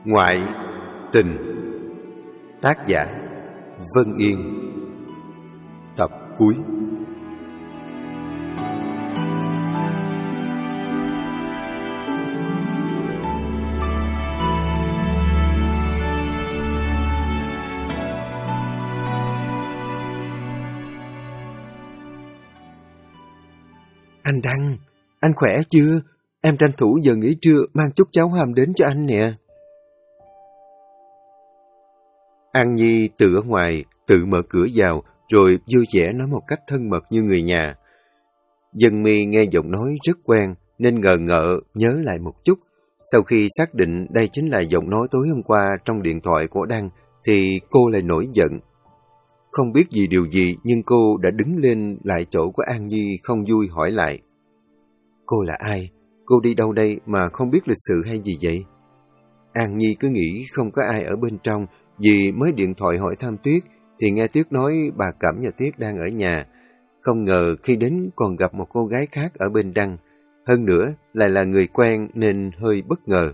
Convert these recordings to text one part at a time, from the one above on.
Ngoại tình. Tác giả Vân Yên. Tập cuối. Anh Đăng, anh khỏe chưa? Em tranh thủ giờ nghỉ trưa mang chút cháo hầm đến cho anh nè. An Nhi từ ở ngoài tự mở cửa vào rồi vui vẻ nói một cách thân mật như người nhà. Dân Mi nghe giọng nói rất quen nên ngờ ngợ nhớ lại một chút. Sau khi xác định đây chính là giọng nói tối hôm qua trong điện thoại của Đăng thì cô lại nổi giận. Không biết vì điều gì nhưng cô đã đứng lên lại chỗ của An Nhi không vui hỏi lại. Cô là ai? Cô đi đâu đây mà không biết lịch sự hay gì vậy? An Nhi cứ nghĩ không có ai ở bên trong vì mới điện thoại hỏi thăm Tuyết thì nghe Tuyết nói bà Cẩm và Tuyết đang ở nhà. Không ngờ khi đến còn gặp một cô gái khác ở bên Đăng. Hơn nữa lại là người quen nên hơi bất ngờ.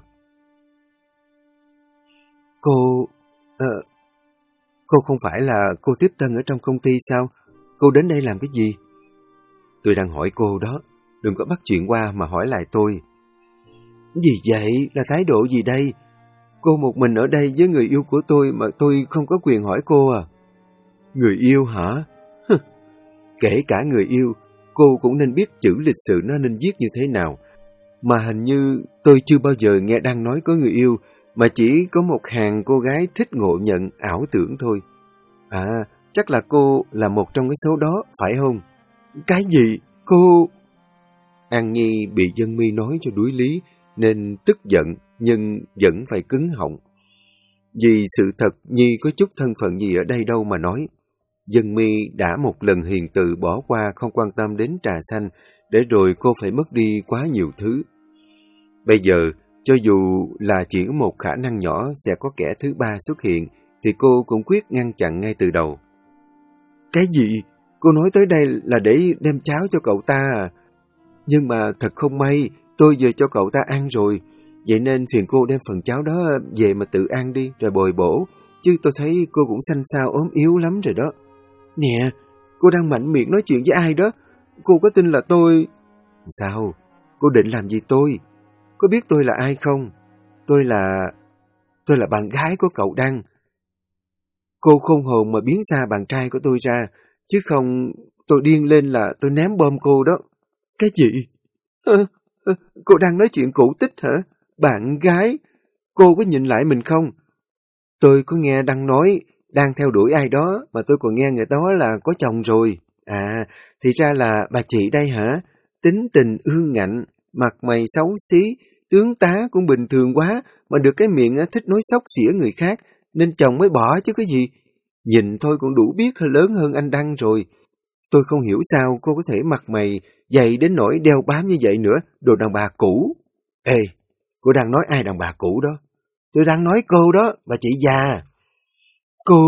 Cô không phải là cô tiếp tân ở trong công ty sao? Cô đến đây làm cái gì? Tôi đang hỏi cô đó, đừng có bắt chuyện qua mà hỏi lại tôi. Gì vậy? Là thái độ gì đây? Cô một mình ở đây với người yêu của tôi mà tôi không có quyền hỏi cô à? Người yêu hả? Kể cả người yêu, cô cũng nên biết chữ lịch sự nó nên viết như thế nào. Mà hình như tôi chưa bao giờ nghe Đăng nói có người yêu, mà chỉ có một hàng cô gái thích ngộ nhận, ảo tưởng thôi. À, chắc là cô là một trong cái số đó, phải không? Cái gì? Cô... An Nhi bị Dân Mi nói cho đuối lý, nên tức giận, nhưng vẫn phải cứng họng. Vì sự thật Nhi có chút thân phận gì ở đây đâu mà nói. Dân Mi đã một lần hiền từ bỏ qua không quan tâm đến trà xanh, để rồi cô phải mất đi quá nhiều thứ. Bây giờ, cho dù là chỉ có một khả năng nhỏ sẽ có kẻ thứ ba xuất hiện, thì cô cũng quyết ngăn chặn ngay từ đầu. Cái gì? Cô nói tới đây là để đem cháo cho cậu ta à? Nhưng mà thật không may, tôi vừa cho cậu ta ăn rồi. Vậy nên phiền cô đem phần cháo đó về mà tự ăn đi, rồi bồi bổ. Chứ tôi thấy cô cũng xanh xao ốm yếu lắm rồi đó. Nè, cô đang mạnh miệng nói chuyện với ai đó? Cô có tin là tôi... Sao? Cô định làm gì tôi? Có biết tôi là ai không? Tôi là bạn gái của cậu Đăng. Cô khôn hồn mà biến xa bạn trai của tôi ra, chứ không tôi điên lên là tôi ném bom cô đó. Cái gì? Cô đang nói chuyện cũ tích hả? Bạn gái? Cô có nhìn lại mình không? Tôi có nghe Đăng nói đang theo đuổi ai đó, mà tôi còn nghe người đó là có chồng rồi. À, thì ra là bà chị đây hả? Tính tình ương ngạnh, mặt mày xấu xí, tướng tá cũng bình thường quá, mà được cái miệng thích nói xóc xỉa người khác, nên chồng mới bỏ chứ có gì. Nhìn thôi cũng đủ biết lớn hơn anh Đăng rồi. Tôi không hiểu sao cô có thể mặt mày dày đến nỗi đeo bám như vậy nữa, đồ đàn bà cũ. Ê, cô đang nói ai đàn bà cũ đó? Tôi đang nói cô đó, bà chị già. Cô...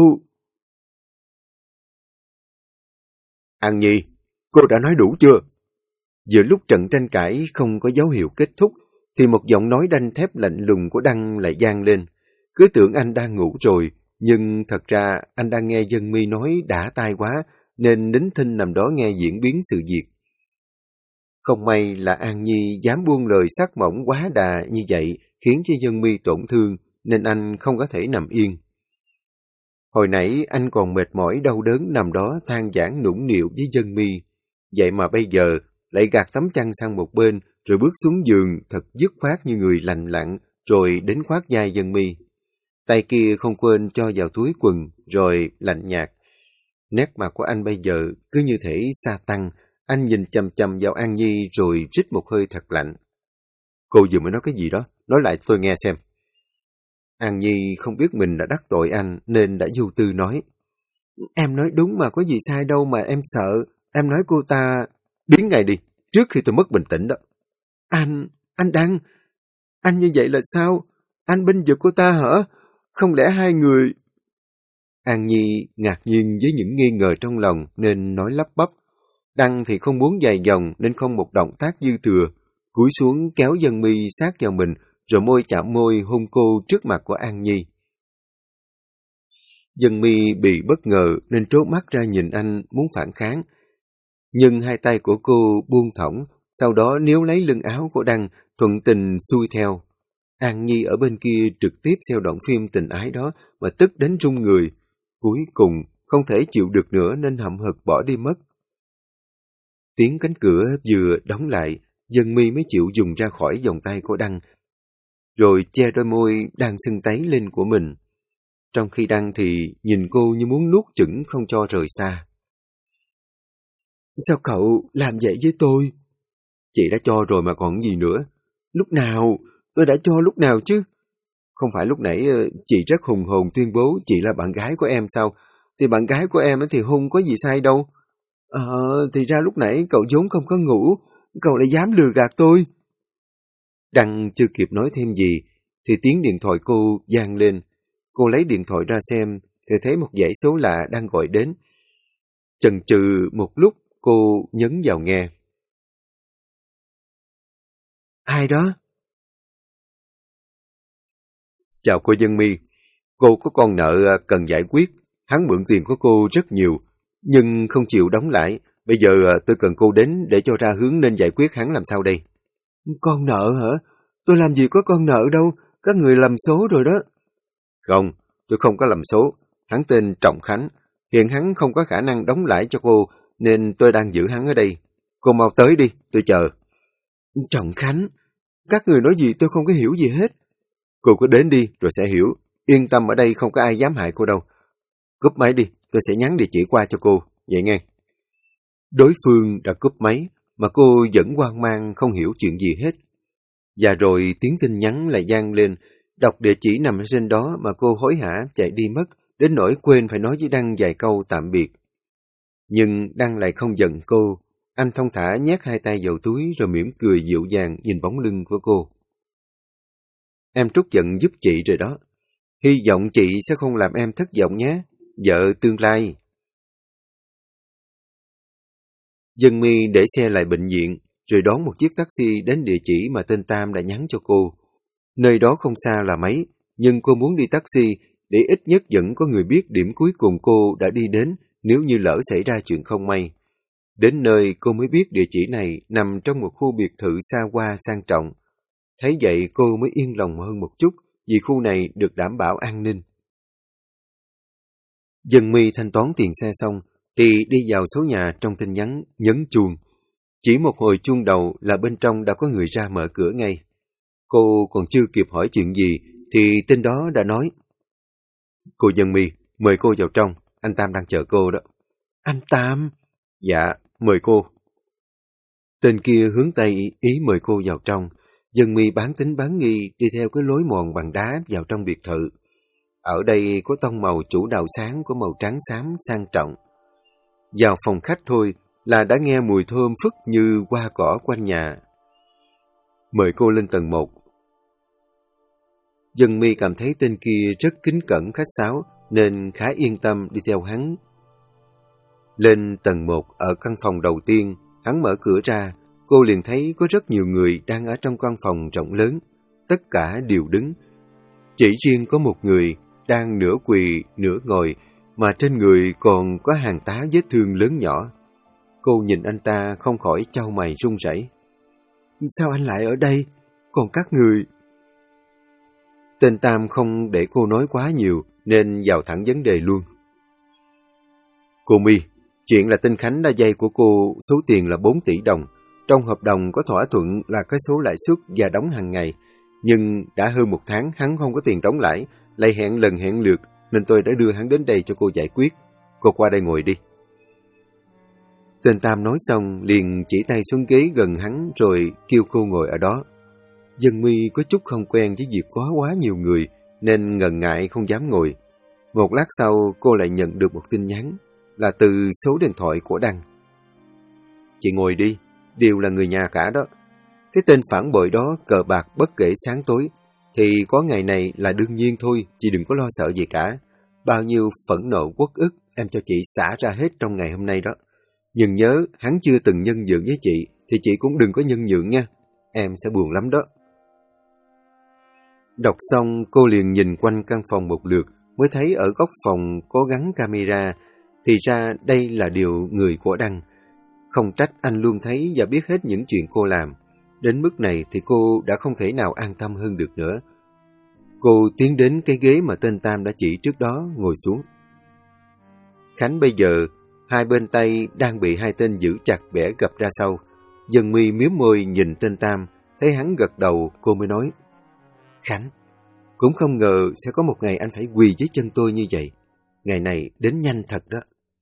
An Nhi, cô đã nói đủ chưa? Giữa lúc trận tranh cãi không có dấu hiệu kết thúc, thì một giọng nói đanh thép lạnh lùng của Đăng lại vang lên. Cứ tưởng anh đang ngủ rồi, nhưng thật ra anh đang nghe Dân Mi nói đã tai quá, nên nín thinh nằm đó nghe diễn biến sự việc. Không may là An Nhi dám buông lời sắc mỏng quá đà như vậy, khiến cho Dân Mi tổn thương, nên anh không có thể nằm yên. Hồi nãy anh còn mệt mỏi đau đớn nằm đó than vãn nũng nịu với Dân Mi. Vậy mà bây giờ lại gạt tấm chăn sang một bên, rồi bước xuống giường thật dứt khoát như người lành lặn, rồi đến khoác vai Dân Mi. Tay kia không quên cho vào túi quần, rồi lạnh nhạt. Nét mặt của anh bây giờ cứ như thể sa tăng. Anh nhìn chằm chằm vào An Nhi rồi rít một hơi thật lạnh. Cô vừa mới nói cái gì đó? Nói lại tôi nghe xem. An Nhi không biết mình đã đắc tội anh nên đã vô tư nói. Em nói đúng mà có gì sai đâu mà em sợ. Em nói cô ta... Biến ngay đi, trước khi tôi mất bình tĩnh đó. Anh Đăng, anh như vậy là sao? Anh bênh vực cô ta hả? Không lẽ hai người... An Nhi ngạc nhiên với những nghi ngờ trong lòng nên nói lắp bắp. Đăng thì không muốn dài dòng nên không một động tác dư thừa. Cúi xuống kéo Dân Mi sát vào mình rồi môi chạm môi hôn cô trước mặt của An Nhi. Dân Mi bị bất ngờ nên trố mắt ra nhìn anh muốn phản kháng. Nhưng hai tay của cô buông thõng, sau đó níu lấy lưng áo của Đăng, thuận tình xuôi theo. An Nhi ở bên kia trực tiếp xem đoạn phim tình ái đó mà tức đến run người. Cuối cùng không thể chịu được nữa nên hậm hực bỏ đi mất. Tiếng cánh cửa vừa đóng lại, Dân Mi mới chịu dùng ra khỏi vòng tay của Đăng, rồi che đôi môi đang sưng tấy lên của mình. Trong khi Đăng thì nhìn cô như muốn nuốt chửng không cho rời xa. Sao cậu làm vậy với tôi? Chị đã cho rồi mà còn gì nữa. Lúc nào? Tôi đã cho lúc nào chứ? Không phải lúc nãy chị rất hùng hồn tuyên bố chị là bạn gái của em sao? Thì bạn gái của em thì hung có gì sai đâu. Thì ra lúc nãy cậu vốn không có ngủ, cậu lại dám lừa gạt tôi. Đăng chưa kịp nói thêm gì, thì tiếng điện thoại cô vang lên. Cô lấy điện thoại ra xem, thì thấy một dãy số lạ đang gọi đến. Chần chừ một lúc, cô nhấn vào nghe. Ai đó? Chào cô Dân Mi, cô có con nợ cần giải quyết. Hắn mượn tiền của cô rất nhiều, nhưng không chịu đóng lại. Bây giờ tôi cần cô đến để cho ra hướng nên giải quyết hắn làm sao đây? Con nợ hả? Tôi làm gì có con nợ đâu, các người lầm số rồi đó. Không, tôi không có lầm số. Hắn tên Trọng Khánh. Hiện hắn không có khả năng đóng lãi cho cô, nên tôi đang giữ hắn ở đây. Cô mau tới đi, tôi chờ. Trọng Khánh? Các người nói gì tôi không có hiểu gì hết. Cô cứ đến đi rồi sẽ hiểu. Yên tâm, ở đây không có ai dám hại cô đâu. Cúp máy đi, tôi sẽ nhắn địa chỉ qua cho cô. Vậy nghe. Đối phương đã cúp máy, mà cô vẫn hoang mang không hiểu chuyện gì hết. Và rồi tiếng tin nhắn lại vang lên. Đọc địa chỉ nằm trên đó mà cô hối hả chạy đi mất, đến nỗi quên phải nói với Đăng vài câu tạm biệt. Nhưng Đăng lại không giận cô. Anh thong thả nhét hai tay vào túi rồi mỉm cười dịu dàng nhìn bóng lưng của cô. Em trút giận giúp chị rồi đó. Hy vọng chị sẽ không làm em thất vọng nhé, vợ tương lai. Dân Mi để xe lại bệnh viện, rồi đón một chiếc taxi đến địa chỉ mà tên Tam đã nhắn cho cô. Nơi đó không xa là mấy, nhưng cô muốn đi taxi để ít nhất vẫn có người biết điểm cuối cùng cô đã đi đến nếu như lỡ xảy ra chuyện không may. Đến nơi cô mới biết địa chỉ này nằm trong một khu biệt thự xa hoa sang trọng. Thấy vậy cô mới yên lòng hơn một chút vì khu này được đảm bảo an ninh. Dân Mi thanh toán tiền xe xong thì đi vào số nhà trong tin nhắn nhấn chuông. Chỉ một hồi chuông đầu là bên trong đã có người ra mở cửa ngay. Cô còn chưa kịp hỏi chuyện gì thì tên đó đã nói: Cô Dân Mi, mời cô vào trong, anh Tam đang chờ cô đó. Anh Tam? Dạ, mời cô. Tên kia hướng tay ý mời cô vào trong. Dân Mi bán tính bán nghi đi theo cái lối mòn bằng đá vào trong biệt thự. Ở đây có tông màu chủ đạo sáng của màu trắng xám sang trọng. Vào phòng khách thôi là đã nghe mùi thơm phức như hoa cỏ quanh nhà. Mời cô lên tầng 1. Dân Mi cảm thấy tên kia rất kính cẩn khách sáo nên khá yên tâm đi theo hắn. Lên tầng 1 ở căn phòng đầu tiên, hắn mở cửa ra, cô liền thấy có rất nhiều người đang ở trong căn phòng rộng lớn. Tất cả đều đứng. Chỉ riêng có một người đang nửa quỳ nửa ngồi mà trên người còn có hàng tá vết thương lớn nhỏ. Cô nhìn anh ta không khỏi chau mày run rẩy. Sao anh lại ở đây? Còn các người... Tên Tam không để cô nói quá nhiều nên vào thẳng vấn đề luôn. Cô My, chuyện là tên Khánh đã vay của cô số tiền là 4 tỷ đồng. Trong hợp đồng có thỏa thuận là cái số lãi suất và đóng hàng ngày. Nhưng đã hơn 1 tháng hắn không có tiền đóng lãi, lại hẹn lần hẹn lượt nên tôi đã đưa hắn đến đây cho cô giải quyết. Cô qua đây ngồi đi. Tên Tam nói xong liền chỉ tay xuống ghế gần hắn rồi kêu cô ngồi ở đó. Dân Mi có chút không quen với việc có quá nhiều người nên ngần ngại không dám ngồi. Một lát sau cô lại nhận được một tin nhắn là từ số điện thoại của Đăng. Chị ngồi đi, đều là người nhà cả đó. Cái tên phản bội đó cờ bạc bất kể sáng tối, thì có ngày này là đương nhiên thôi, chị đừng có lo sợ gì cả. Bao nhiêu phẫn nộ uất ức em cho chị xả ra hết trong ngày hôm nay đó. Nhưng nhớ, hắn chưa từng nhân nhượng với chị, thì chị cũng đừng có nhân nhượng nha. Em sẽ buồn lắm đó. Đọc xong, cô liền nhìn quanh căn phòng một lượt, mới thấy ở góc phòng có gắn camera. Thì ra đây là điều người của Đăng. Không trách anh luôn thấy và biết hết những chuyện cô làm. Đến mức này thì cô đã không thể nào an tâm hơn được nữa. Cô tiến đến cái ghế mà tên Tam đã chỉ trước đó, ngồi xuống. Khánh bây giờ, hai bên tay đang bị hai tên giữ chặt bẻ gập ra sau. Dân Mi miếm môi nhìn tên Tam, thấy hắn gật đầu, cô mới nói: Khánh, cũng không ngờ sẽ có một ngày anh phải quỳ dưới chân tôi như vậy. Ngày này đến nhanh thật đó.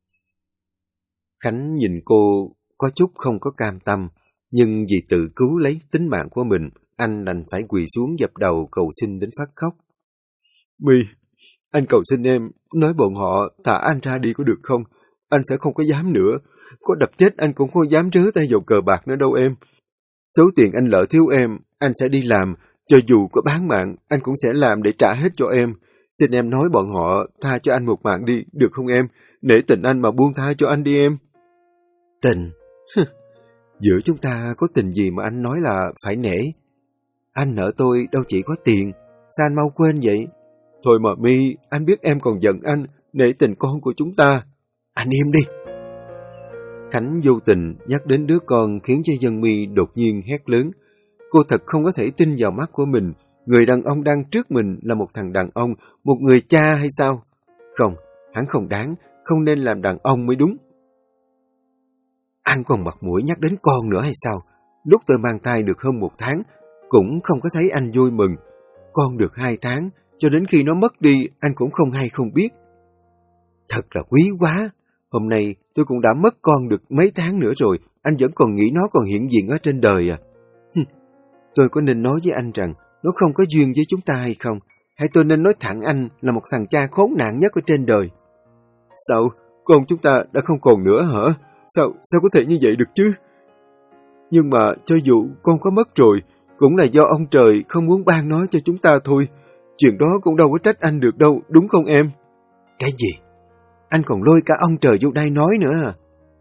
Khánh nhìn cô có chút không có cam tâm, nhưng vì tự cứu lấy tính mạng của mình, anh đành phải quỳ xuống dập đầu cầu xin đến phát khóc. My, anh cầu xin em, nói bọn họ thả anh ra đi có được không? Anh sẽ không có dám nữa. Có đập chết anh cũng không dám rớ tay vào cờ bạc nữa đâu em. Số tiền anh lỡ thiếu em, anh sẽ đi làm. Cho dù có bán mạng, anh cũng sẽ làm để trả hết cho em. Xin em nói bọn họ tha cho anh một mạng đi, được không em? Nể tình anh mà buông tha cho anh đi em. Tình? Giữa chúng ta có tình gì mà anh nói là phải nể? Anh nợ tôi đâu chỉ có tiền, sao anh mau quên vậy? Thôi mà My, anh biết em còn giận anh, nể tình con của chúng ta. Anh im đi. Khánh vô tình nhắc đến đứa con khiến cho Dân My đột nhiên hét lớn. Cô thật không có thể tin vào mắt của mình. Người đàn ông đang trước mình là một thằng đàn ông, một người cha hay sao? Không, hắn không đáng, không nên làm đàn ông mới đúng. Anh còn mặt mũi nhắc đến con nữa hay sao? Lúc tôi mang thai được hơn 1 tháng, cũng không có thấy anh vui mừng. Con được 2 tháng, cho đến khi nó mất đi, anh cũng không hay không biết. Thật là quý quá. Hôm nay tôi cũng đã mất con được mấy tháng nữa rồi, anh vẫn còn nghĩ nó còn hiện diện ở trên đời à? Tôi có nên nói với anh rằng nó không có duyên với chúng ta hay không? Hay tôi nên nói thẳng anh là một thằng cha khốn nạn nhất ở trên đời? Sao? Con chúng ta đã không còn nữa hả? Sao có thể như vậy được chứ? Nhưng mà cho dù con có mất rồi, cũng là do ông trời không muốn ban nó cho chúng ta thôi. Chuyện đó cũng đâu có trách anh được đâu, đúng không em? Cái gì? Anh còn lôi cả ông trời vô đây nói nữa à?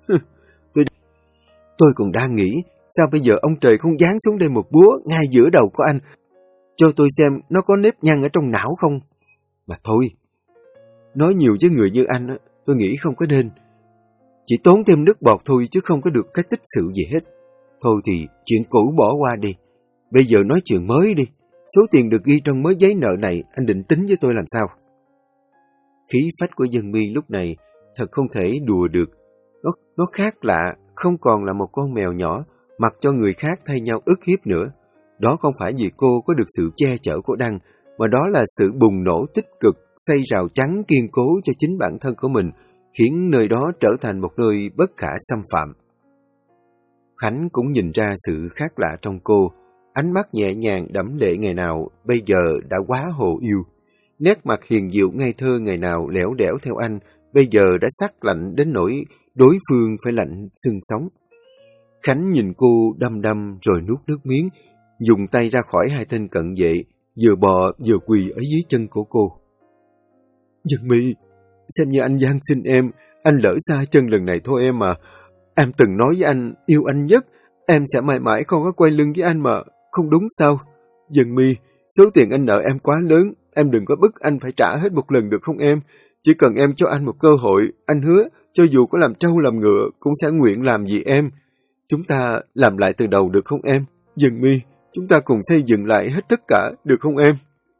Tôi còn đang nghĩ, sao bây giờ ông trời không giáng xuống đây một búa ngay giữa đầu của anh, cho tôi xem nó có nếp nhăn ở trong não không? Mà thôi, nói nhiều với người như anh, tôi nghĩ không có nên. Chỉ tốn thêm nước bọt thôi chứ không có được cái tích sự gì hết. Thôi thì chuyện cũ bỏ qua đi. Bây giờ nói chuyện mới đi. Số tiền được ghi trong mớ giấy nợ này anh định tính với tôi làm sao? Khí phách của Dân My lúc này thật không thể đùa được. Nó khác lạ, không còn là một con mèo nhỏ mặc cho người khác thay nhau ức hiếp nữa. Đó không phải vì cô có được sự che chở của Đăng, mà đó là sự bùng nổ tích cực, xây rào chắn kiên cố cho chính bản thân của mình, khiến nơi đó trở thành một nơi bất khả xâm phạm. Khánh cũng nhìn ra sự khác lạ trong cô. Ánh mắt nhẹ nhàng đẫm lệ ngày nào bây giờ đã quá hồ yêu. Nét mặt hiền diệu ngây thơ ngày nào lẻo đẻo theo anh bây giờ đã sắc lạnh đến nỗi đối phương phải lạnh xương sống. Khánh nhìn cô đăm đăm rồi nuốt nước miếng, dùng tay ra khỏi hai tên cận vệ, vừa bò vừa quỳ ở dưới chân của cô. Dân My, xem như anh van xin em, anh lỡ xa chân lần này thôi em mà. Em từng nói với anh, yêu anh nhất, em sẽ mãi mãi không có quay lưng với anh mà, không đúng sao? Dân My, số tiền anh nợ em quá lớn, em đừng có bức anh phải trả hết một lần được không em? Chỉ cần em cho anh một cơ hội, anh hứa, cho dù có làm trâu làm ngựa, cũng sẽ nguyện làm vì em. Chúng ta làm lại từ đầu được không em? Dân My, chúng ta cùng xây dựng lại hết tất cả, được không em?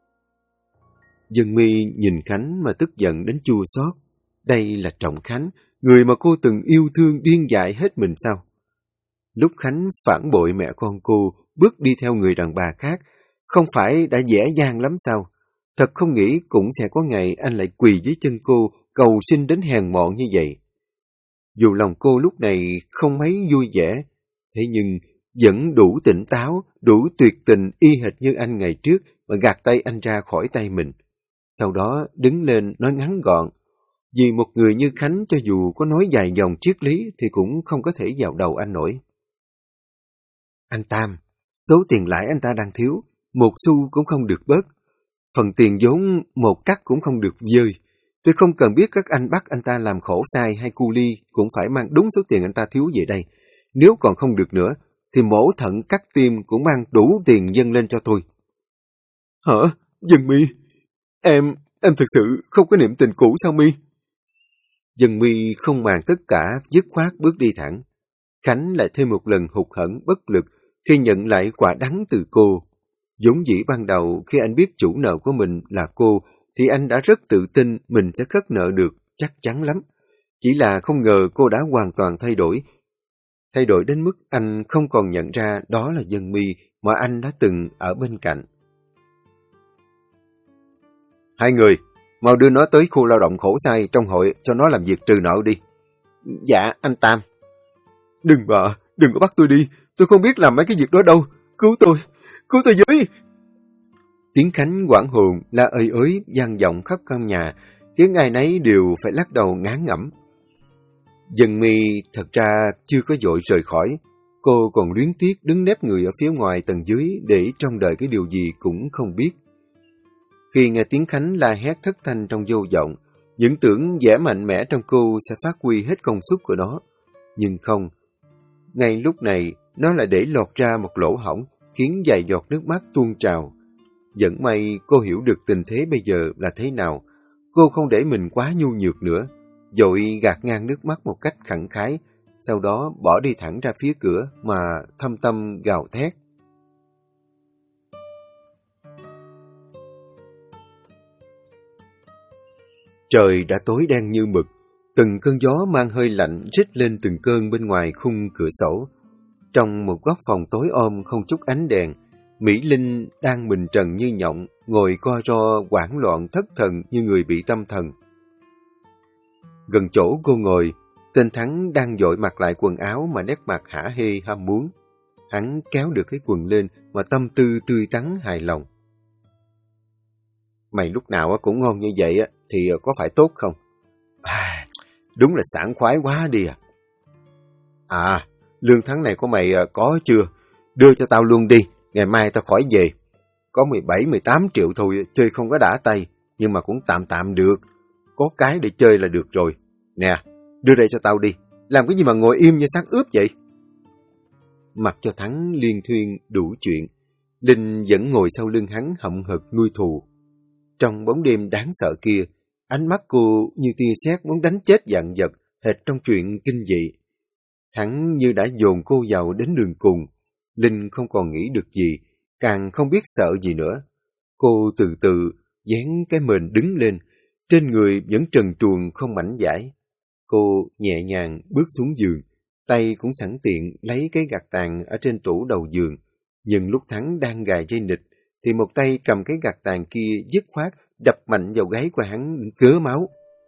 Dân My nhìn Khánh mà tức giận đến chua xót. Đây là Trọng Khánh, người mà cô từng yêu thương điên dại hết mình sao? Lúc Khánh phản bội mẹ con cô, bước đi theo người đàn bà khác, không phải đã dễ dàng lắm sao? Thật không nghĩ cũng sẽ có ngày anh lại quỳ dưới chân cô, cầu xin đến hèn mọn như vậy. Dù lòng cô lúc này không mấy vui vẻ, thế nhưng vẫn đủ tỉnh táo, đủ tuyệt tình y hệt như anh ngày trước mà gạt tay anh ra khỏi tay mình. Sau đó đứng lên nói ngắn gọn. Vì một người như Khánh cho dù có nói dài dòng triết lý thì cũng không có thể vào đầu anh nổi. Anh Tam, số tiền lãi anh ta đang thiếu, 1 xu cũng không được bớt. Phần tiền vốn 1 cắt cũng không được dơi. Tôi không cần biết các anh bắt anh ta làm khổ sai hay cu ly, cũng phải mang đúng số tiền anh ta thiếu về đây. Nếu còn không được nữa, thì mổ thận cắt tim cũng mang đủ tiền dâng lên cho tôi. Hả? Dân Mi, em thực sự không có niệm tình cũ sao Mi? Dân Mi không màng tất cả, dứt khoát bước đi thẳng. Khánh lại thêm một lần hụt hẫng bất lực khi nhận lại quả đắng từ cô. Vốn dĩ ban đầu khi anh biết chủ nợ của mình là cô, thì anh đã rất tự tin mình sẽ khất nợ được, chắc chắn lắm. Chỉ là không ngờ cô đã hoàn toàn thay đổi. Thay đổi đến mức anh không còn nhận ra đó là Dân Mi mà anh đã từng ở bên cạnh. Hai người, mau đưa nó tới khu lao động khổ sai trong hội cho nó làm việc trừ nợ đi. Dạ, anh Tam. Đừng có bắt tôi đi, tôi không biết làm mấy cái việc đó đâu. Cứu tôi với. Tiếng Khánh hoảng hồn la ơi ới vang vọng khắp căn nhà, khiến ai nấy đều phải lắc đầu ngán ngẩm. Dân Mi thật ra chưa có vội rời khỏi, cô còn luyến tiếc đứng nép người ở phía ngoài tầng dưới để trông đợi cái điều gì cũng không biết. Khi nghe tiếng Khánh la hét thất thanh trong vô vọng, những tưởng vẻ mạnh mẽ trong cô sẽ phát huy hết công suất của nó. Nhưng không. Ngay lúc này, nó lại để lọt ra một lỗ hổng, khiến vài giọt nước mắt tuôn trào. Vẫn may cô hiểu được tình thế bây giờ là thế nào. Cô không để mình quá nhu nhược nữa, vội gạt ngang nước mắt một cách khẳng khái, sau đó bỏ đi thẳng ra phía cửa mà thâm tâm gào thét. Trời đã tối đen như mực, từng cơn gió mang hơi lạnh rít lên từng cơn bên ngoài khung cửa sổ. Trong một góc phòng tối om không chút ánh đèn, Mỹ Linh đang mình trần như nhộng, ngồi co ro hoảng loạn thất thần như người bị tâm thần. Gần chỗ cô ngồi, tên Thắng đang vội mặc lại quần áo mà nét mặt hả hê ham muốn. Hắn kéo được cái quần lên mà tâm tư tươi tắn hài lòng. Mày lúc nào cũng ngon như vậy thì có phải tốt không? Đúng là sảng khoái quá đi à. À, lương tháng này của mày có chưa? Đưa cho tao luôn đi, ngày mai tao khỏi về. Có 17-18 triệu thôi, chơi không có đã tay, nhưng mà cũng tạm tạm được. Có cái để chơi là được rồi. Nè, đưa đây cho tao đi, làm cái gì mà ngồi im như xác ướp vậy? Mặc cho Thắng liên thuyên đủ chuyện, Linh vẫn ngồi sau lưng hắn hậm hực nuôi thù. Trong bóng đêm đáng sợ kia, ánh mắt cô như tia sét muốn đánh chết vạn vật, hệt trong chuyện kinh dị. Thắng như đã dồn cô vào đến đường cùng. Linh không còn nghĩ được gì, càng không biết sợ gì nữa. Cô từ từ dán cái mền đứng lên, trên người vẫn trần truồng không mảnh vải. Cô nhẹ nhàng bước xuống giường, tay cũng sẵn tiện lấy cái gạt tàn ở trên tủ đầu giường. Nhưng lúc Thắng đang gài dây nịt, thì một tay cầm cái gạt tàn kia dứt khoát đập mạnh vào gáy của hắn cứa máu.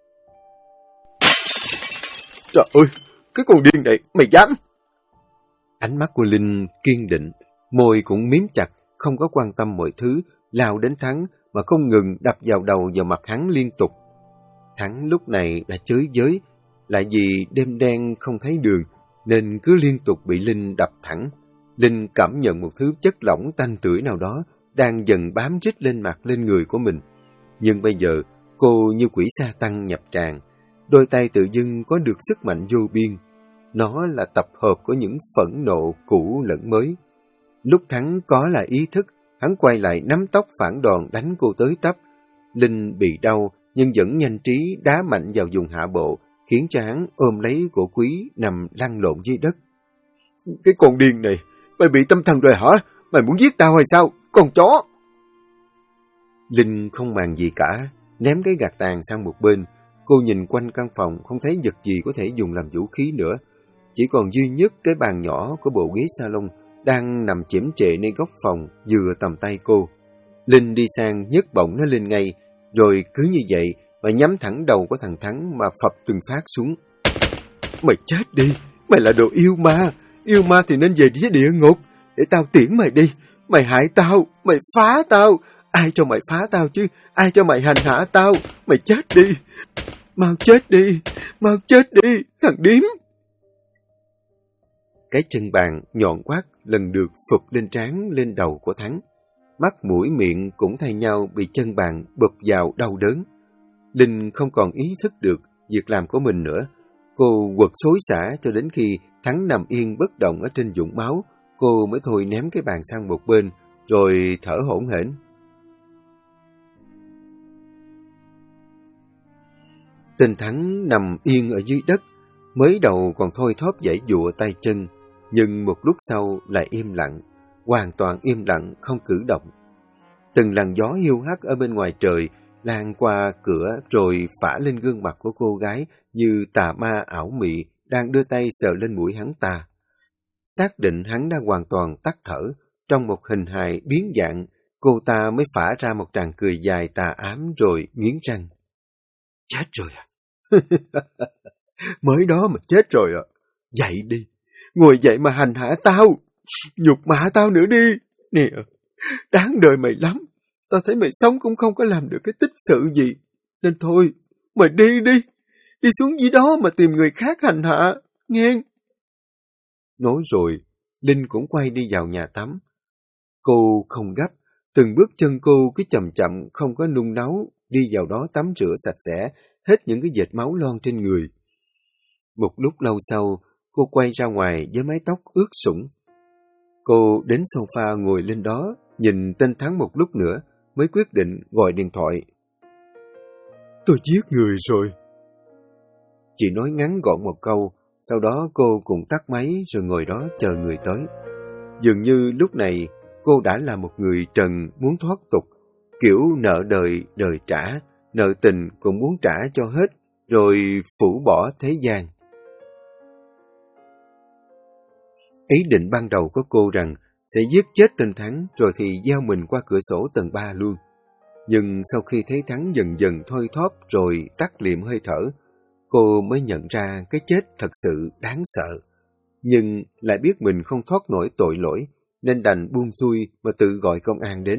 Trời ơi, cái con điên này, mày dám! Ánh mắt của Linh kiên định, môi cũng miếm chặt, không có quan tâm mọi thứ, lao đến Thắng mà không ngừng đập vào đầu vào mặt hắn liên tục. Thắng lúc này đã chới giới, lại vì đêm đen không thấy đường, nên cứ liên tục bị Linh đập thẳng. Linh cảm nhận một thứ chất lỏng tanh tưởi nào đó đang dần bám rít lên mặt lên người của mình. Nhưng bây giờ, cô như quỷ sa tăng nhập tràng, đôi tay tự dưng có được sức mạnh vô biên. Nó là tập hợp của những phẫn nộ cũ lẫn mới. Lúc Thắng có là ý thức, hắn quay lại nắm tóc phản đòn đánh cô tới tấp. Linh bị đau nhưng vẫn nhanh trí đá mạnh vào vùng hạ bộ, khiến cho hắn ôm lấy cổ Quý nằm lăn lộn dưới đất. Cái con điên này, mày bị tâm thần rồi hả? Mày muốn giết tao hay sao? Con chó! Linh không màng gì cả, ném cái gạt tàn sang một bên. Cô nhìn quanh căn phòng không thấy vật gì có thể dùng làm vũ khí nữa. Chỉ còn duy nhất cái bàn nhỏ của bộ ghế salon đang nằm chễm trệ nơi góc phòng vừa tầm tay cô. Linh đi sang nhấc bổng nó lên ngay, rồi cứ như vậy mà nhắm thẳng đầu của thằng Thắng mà phập từng phát xuống. Mày chết đi! Mày là đồ yêu ma! Yêu ma thì nên về dưới địa ngục, để tao tiễn mày đi! Mày hại tao! Mày phá tao! Ai cho mày phá tao chứ? Ai cho mày hành hạ tao? Mày chết đi! Mau chết đi! Mau chết đi! Thằng điếm! Cái chân bàn nhọn quát lần được phụp lên trán lên đầu của Thắng. Mắt mũi miệng cũng thay nhau bị chân bàn bụp vào đau đớn. Linh không còn ý thức được việc làm của mình nữa. Cô quật xối xả cho đến khi Thắng nằm yên bất động ở trên vũng máu, cô mới thôi ném cái bàn sang một bên, rồi thở hổn hển. Tên Thắng nằm yên ở dưới đất, mới đầu còn thôi thóp giãy giụa tay chân, nhưng một lúc sau lại im lặng, hoàn toàn im lặng, không cử động. Từng làn gió hiu hắt ở bên ngoài trời lan qua cửa rồi phả lên gương mặt của cô gái như tà ma ảo mị đang đưa tay sờ lên mũi hắn ta. Xác định hắn đã hoàn toàn tắt thở, trong một hình hài biến dạng, cô ta mới phả ra một tràng cười dài tà ám rồi nghiến răng. Chết rồi à? Mới đó mà chết rồi à? Dậy đi, ngồi dậy mà hành hạ tao, nhục mạ tao nữa đi. Nè, đáng đời mày lắm, tao thấy mày sống cũng không có làm được cái tích sự gì. Nên thôi, mày đi đi, đi xuống dưới đó mà tìm người khác hành hạ, nghe. Nói rồi, Linh cũng quay đi vào nhà tắm. Cô không gấp, từng bước chân cô cứ chậm chậm không có nung nấu, đi vào đó tắm rửa sạch sẽ, hết những cái vệt máu loang trên người. Một lúc lâu sau, cô quay ra ngoài với mái tóc ướt sũng. Cô đến sofa ngồi lên đó, nhìn tên Thắng một lúc nữa, mới quyết định gọi điện thoại. Tôi giết người rồi. Chị nói ngắn gọn một câu, sau đó cô cũng tắt máy rồi ngồi đó chờ người tới. Dường như lúc này cô đã là một người trần muốn thoát tục, kiểu nợ đời đời trả, nợ tình cũng muốn trả cho hết, rồi phủ bỏ thế gian. Ý định ban đầu của cô rằng sẽ giết chết tên Thắng rồi thì gieo mình qua cửa sổ tầng 3 luôn. Nhưng sau khi thấy Thắng dần dần thôi thóp rồi tắt liệm hơi thở, cô mới nhận ra cái chết thật sự đáng sợ. Nhưng lại biết mình không thoát nổi tội lỗi, nên đành buông xuôi mà tự gọi công an đến.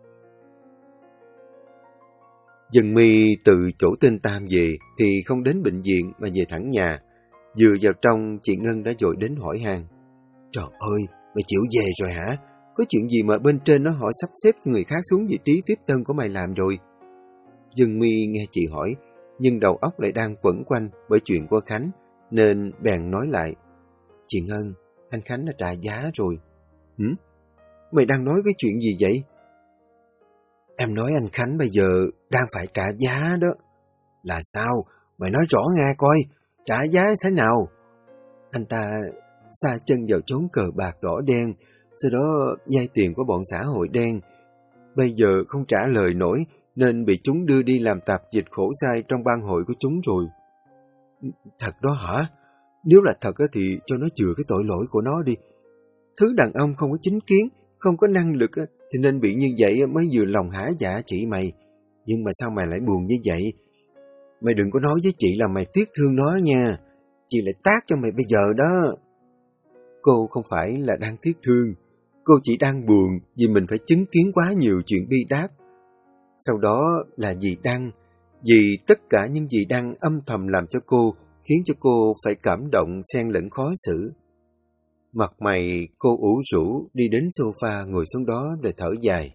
Dân My từ chỗ tên Tam về thì không đến bệnh viện mà về thẳng nhà. Vừa vào trong, chị Ngân đã dội đến hỏi han. Trời ơi, mày chịu về rồi hả? Có chuyện gì mà bên trên nó họ sắp xếp người khác xuống vị trí tiếp tân của mày làm rồi? Dân My nghe chị hỏi, nhưng đầu óc lại đang quẩn quanh bởi chuyện của Khánh, nên bèn nói lại. Chị Ngân, anh Khánh đã trả giá rồi. Hử? Mày đang nói cái chuyện gì vậy? Em nói anh Khánh bây giờ đang phải trả giá đó. Là sao? Mày nói rõ nghe coi, trả giá thế nào? Anh ta sa chân vào chốn cờ bạc đỏ đen, sau đó vay tiền của bọn xã hội đen. Bây giờ không trả lời nổi, nên bị chúng đưa đi làm tạp dịch khổ sai trong ban hội của chúng rồi. Thật đó hả? Nếu là thật thì cho nó chừa cái tội lỗi của nó đi. Thứ đàn ông không có chính kiến, không có năng lực thì nên bị như vậy mới vừa lòng hả dạ chị mày. Nhưng mà sao mày lại buồn như vậy? Mày đừng có nói với chị là mày tiếc thương nó nha. Chị lại tát cho mày bây giờ đó. Cô không phải là đang tiếc thương. Cô chỉ đang buồn vì mình phải chứng kiến quá nhiều chuyện bi đát. Sau đó là dì Đăng. Vì tất cả những gì Đăng âm thầm làm cho cô, khiến cho cô phải cảm động xen lẫn khó xử. Mặt mày cô ủ rũ đi đến sofa ngồi xuống đó để thở dài.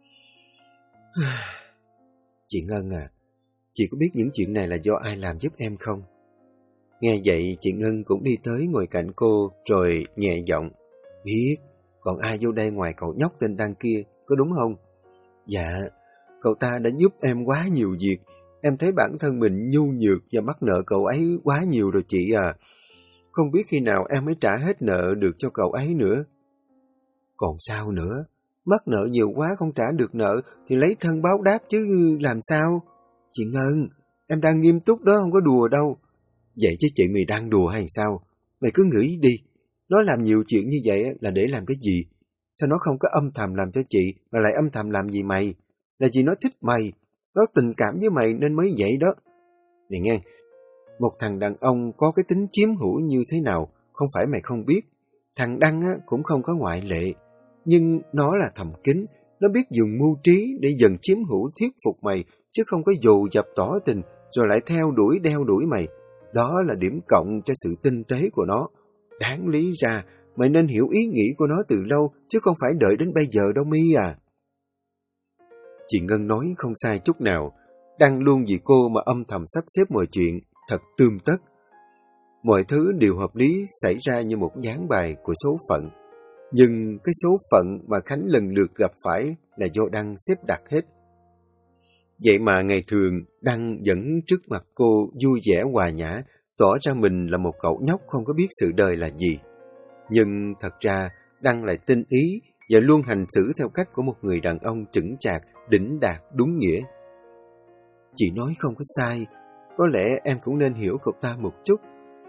Chị Ngân à, chị có biết những chuyện này là do ai làm giúp em không? Nghe vậy chị Ngân cũng đi tới ngồi cạnh cô rồi nhẹ giọng. Biết, còn ai vô đây ngoài cậu nhóc tên Đăng kia, có đúng không? Dạ, cậu ta đã giúp em quá nhiều việc. Em thấy bản thân mình nhu nhược và mắc nợ cậu ấy quá nhiều rồi chị à. Không biết khi nào em mới trả hết nợ được cho cậu ấy nữa. Còn sao nữa? Mắc nợ nhiều quá không trả được nợ thì lấy thân báo đáp chứ làm sao? Chị Ngân, em đang nghiêm túc đó, không có đùa đâu. Vậy chứ chị mày đang đùa hay sao? Mày cứ nghĩ đi, nó làm nhiều chuyện như vậy là để làm cái gì? Sao nó không có âm thầm làm cho chị mà lại âm thầm làm gì mày? Là vì nó thích mày, nó tình cảm với mày nên mới vậy đó. Này nghe, một thằng đàn ông có cái tính chiếm hữu như thế nào, không phải mày không biết. Thằng Đăng cũng không có ngoại lệ, nhưng nó là thầm kín, nó biết dùng mưu trí để dần chiếm hữu thuyết phục mày, chứ không có dồ dập tỏ tình rồi lại theo đuổi đeo đuổi mày. Đó là điểm cộng cho sự tinh tế của nó. Đáng lý ra, mày nên hiểu ý nghĩ của nó từ lâu, chứ không phải đợi đến bây giờ đâu My à. Chị Ngân nói không sai chút nào. Đăng luôn vì cô mà âm thầm sắp xếp mọi chuyện, thật tươm tất. Mọi thứ đều hợp lý xảy ra như một ván bài của số phận. Nhưng cái số phận mà Khánh lần lượt gặp phải là do Đăng xếp đặt hết. Vậy mà ngày thường Đăng vẫn trước mặt cô vui vẻ hòa nhã, tỏ ra mình là một cậu nhóc không có biết sự đời là gì. Nhưng thật ra Đăng lại tinh ý và luôn hành xử theo cách của một người đàn ông chững chạc, đỉnh đạt, đúng nghĩa. Chị nói không có sai, có lẽ em cũng nên hiểu cậu ta một chút.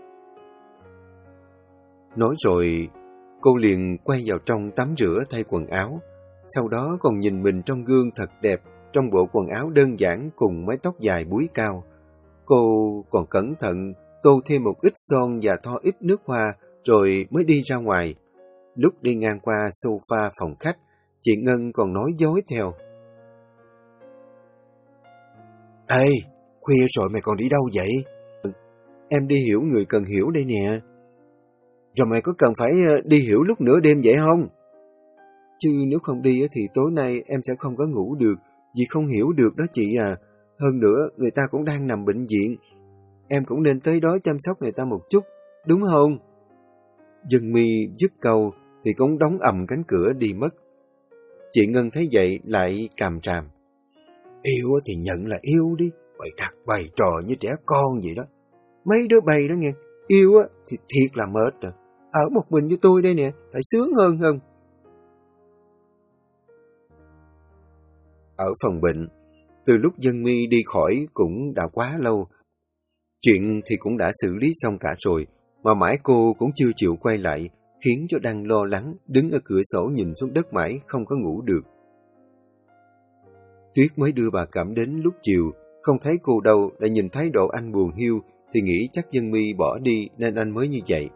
Nói rồi, cô liền quay vào trong tắm rửa thay quần áo, sau đó còn nhìn mình trong gương thật đẹp, trong bộ quần áo đơn giản cùng mái tóc dài búi cao. Cô còn cẩn thận tô thêm một ít son và thoa ít nước hoa rồi mới đi ra ngoài. Lúc đi ngang qua sofa phòng khách, chị Ngân còn nói dối theo. Ê, khuya rồi mày còn đi đâu vậy? Em đi hiểu người cần hiểu đây nè. Rồi mày có cần phải đi hiểu lúc nửa đêm vậy không? Chứ nếu không đi thì tối nay em sẽ không có ngủ được, vì không hiểu được đó chị à. Hơn nữa, người ta cũng đang nằm bệnh viện. Em cũng nên tới đó chăm sóc người ta một chút, đúng không? Dân Mi dứt câu thì cũng đóng ầm cánh cửa đi mất. Chị Ngân thấy vậy lại càm ràm. Yêu thì nhận là yêu đi, bày đặt bày trò như trẻ con vậy đó. Mấy đứa bay đó nghe, yêu thì thiệt là mệt rồi. Ở một mình với tôi đây nè, phải sướng hơn không? Ở phòng bệnh, từ lúc Dân Mi đi khỏi cũng đã quá lâu. Chuyện thì cũng đã xử lý xong cả rồi, mà mãi cô cũng chưa chịu quay lại, khiến cho Đăng lo lắng, đứng ở cửa sổ nhìn xuống đất mãi, không có ngủ được. Tuyết mới đưa bà Cẩm đến lúc chiều, không thấy cô đâu, đã nhìn thái độ anh buồn hiu, thì nghĩ chắc Dân Mi bỏ đi nên anh mới như vậy.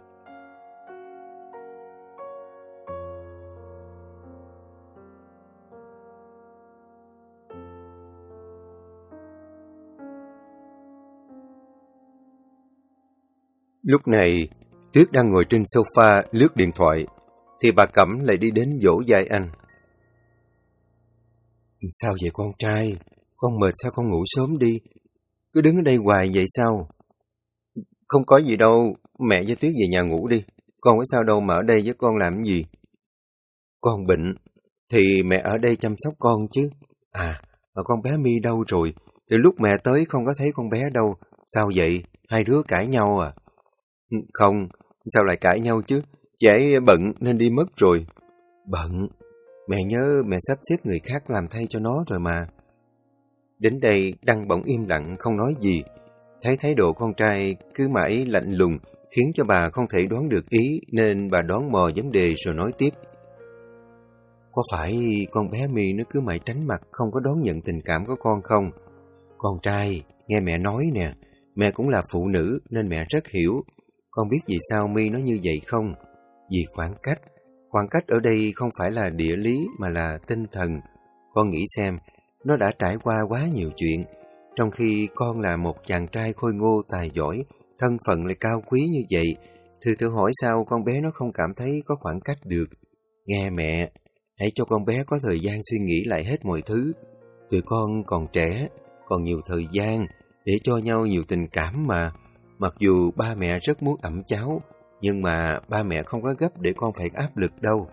Lúc này, Tuyết đang ngồi trên sofa lướt điện thoại, thì bà Cẩm lại đi đến dỗ vai anh. Sao vậy con trai? Con mệt sao con ngủ sớm đi? Cứ đứng ở đây hoài vậy sao? Không có gì đâu, mẹ với Tuyết về nhà ngủ đi. Con có sao đâu mà ở đây với con làm cái gì? Con bệnh, thì mẹ ở đây chăm sóc con chứ. À, mà con bé My đâu rồi? Từ lúc mẹ tới không có thấy con bé đâu. Sao vậy? Hai đứa cãi nhau à? Không, sao lại cãi nhau chứ? Chị ấy bận nên đi mất rồi. Bận? Mẹ nhớ mẹ sắp xếp người khác làm thay cho nó rồi mà. Đến đây Đăng bỗng im lặng không nói gì. Thấy thái độ con trai cứ mãi lạnh lùng khiến cho bà không thể đoán được ý, nên bà đoán mò vấn đề rồi nói tiếp. Có phải con bé My nó cứ mãi tránh mặt, không có đón nhận tình cảm của con không? Con trai, nghe mẹ nói nè, mẹ cũng là phụ nữ nên mẹ rất hiểu. Con biết vì sao My nó như vậy không? Vì khoảng cách. Khoảng cách ở đây không phải là địa lý mà là tinh thần. Con nghĩ xem, nó đã trải qua quá nhiều chuyện. Trong khi con là một chàng trai khôi ngô tài giỏi, thân phận lại cao quý như vậy, thì thử hỏi sao con bé nó không cảm thấy có khoảng cách được. Nghe mẹ, hãy cho con bé có thời gian suy nghĩ lại hết mọi thứ. Tụi con còn trẻ, còn nhiều thời gian để cho nhau nhiều tình cảm mà. Mặc dù ba mẹ rất muốn ẵm cháu, nhưng mà ba mẹ không có gấp để con phải áp lực đâu.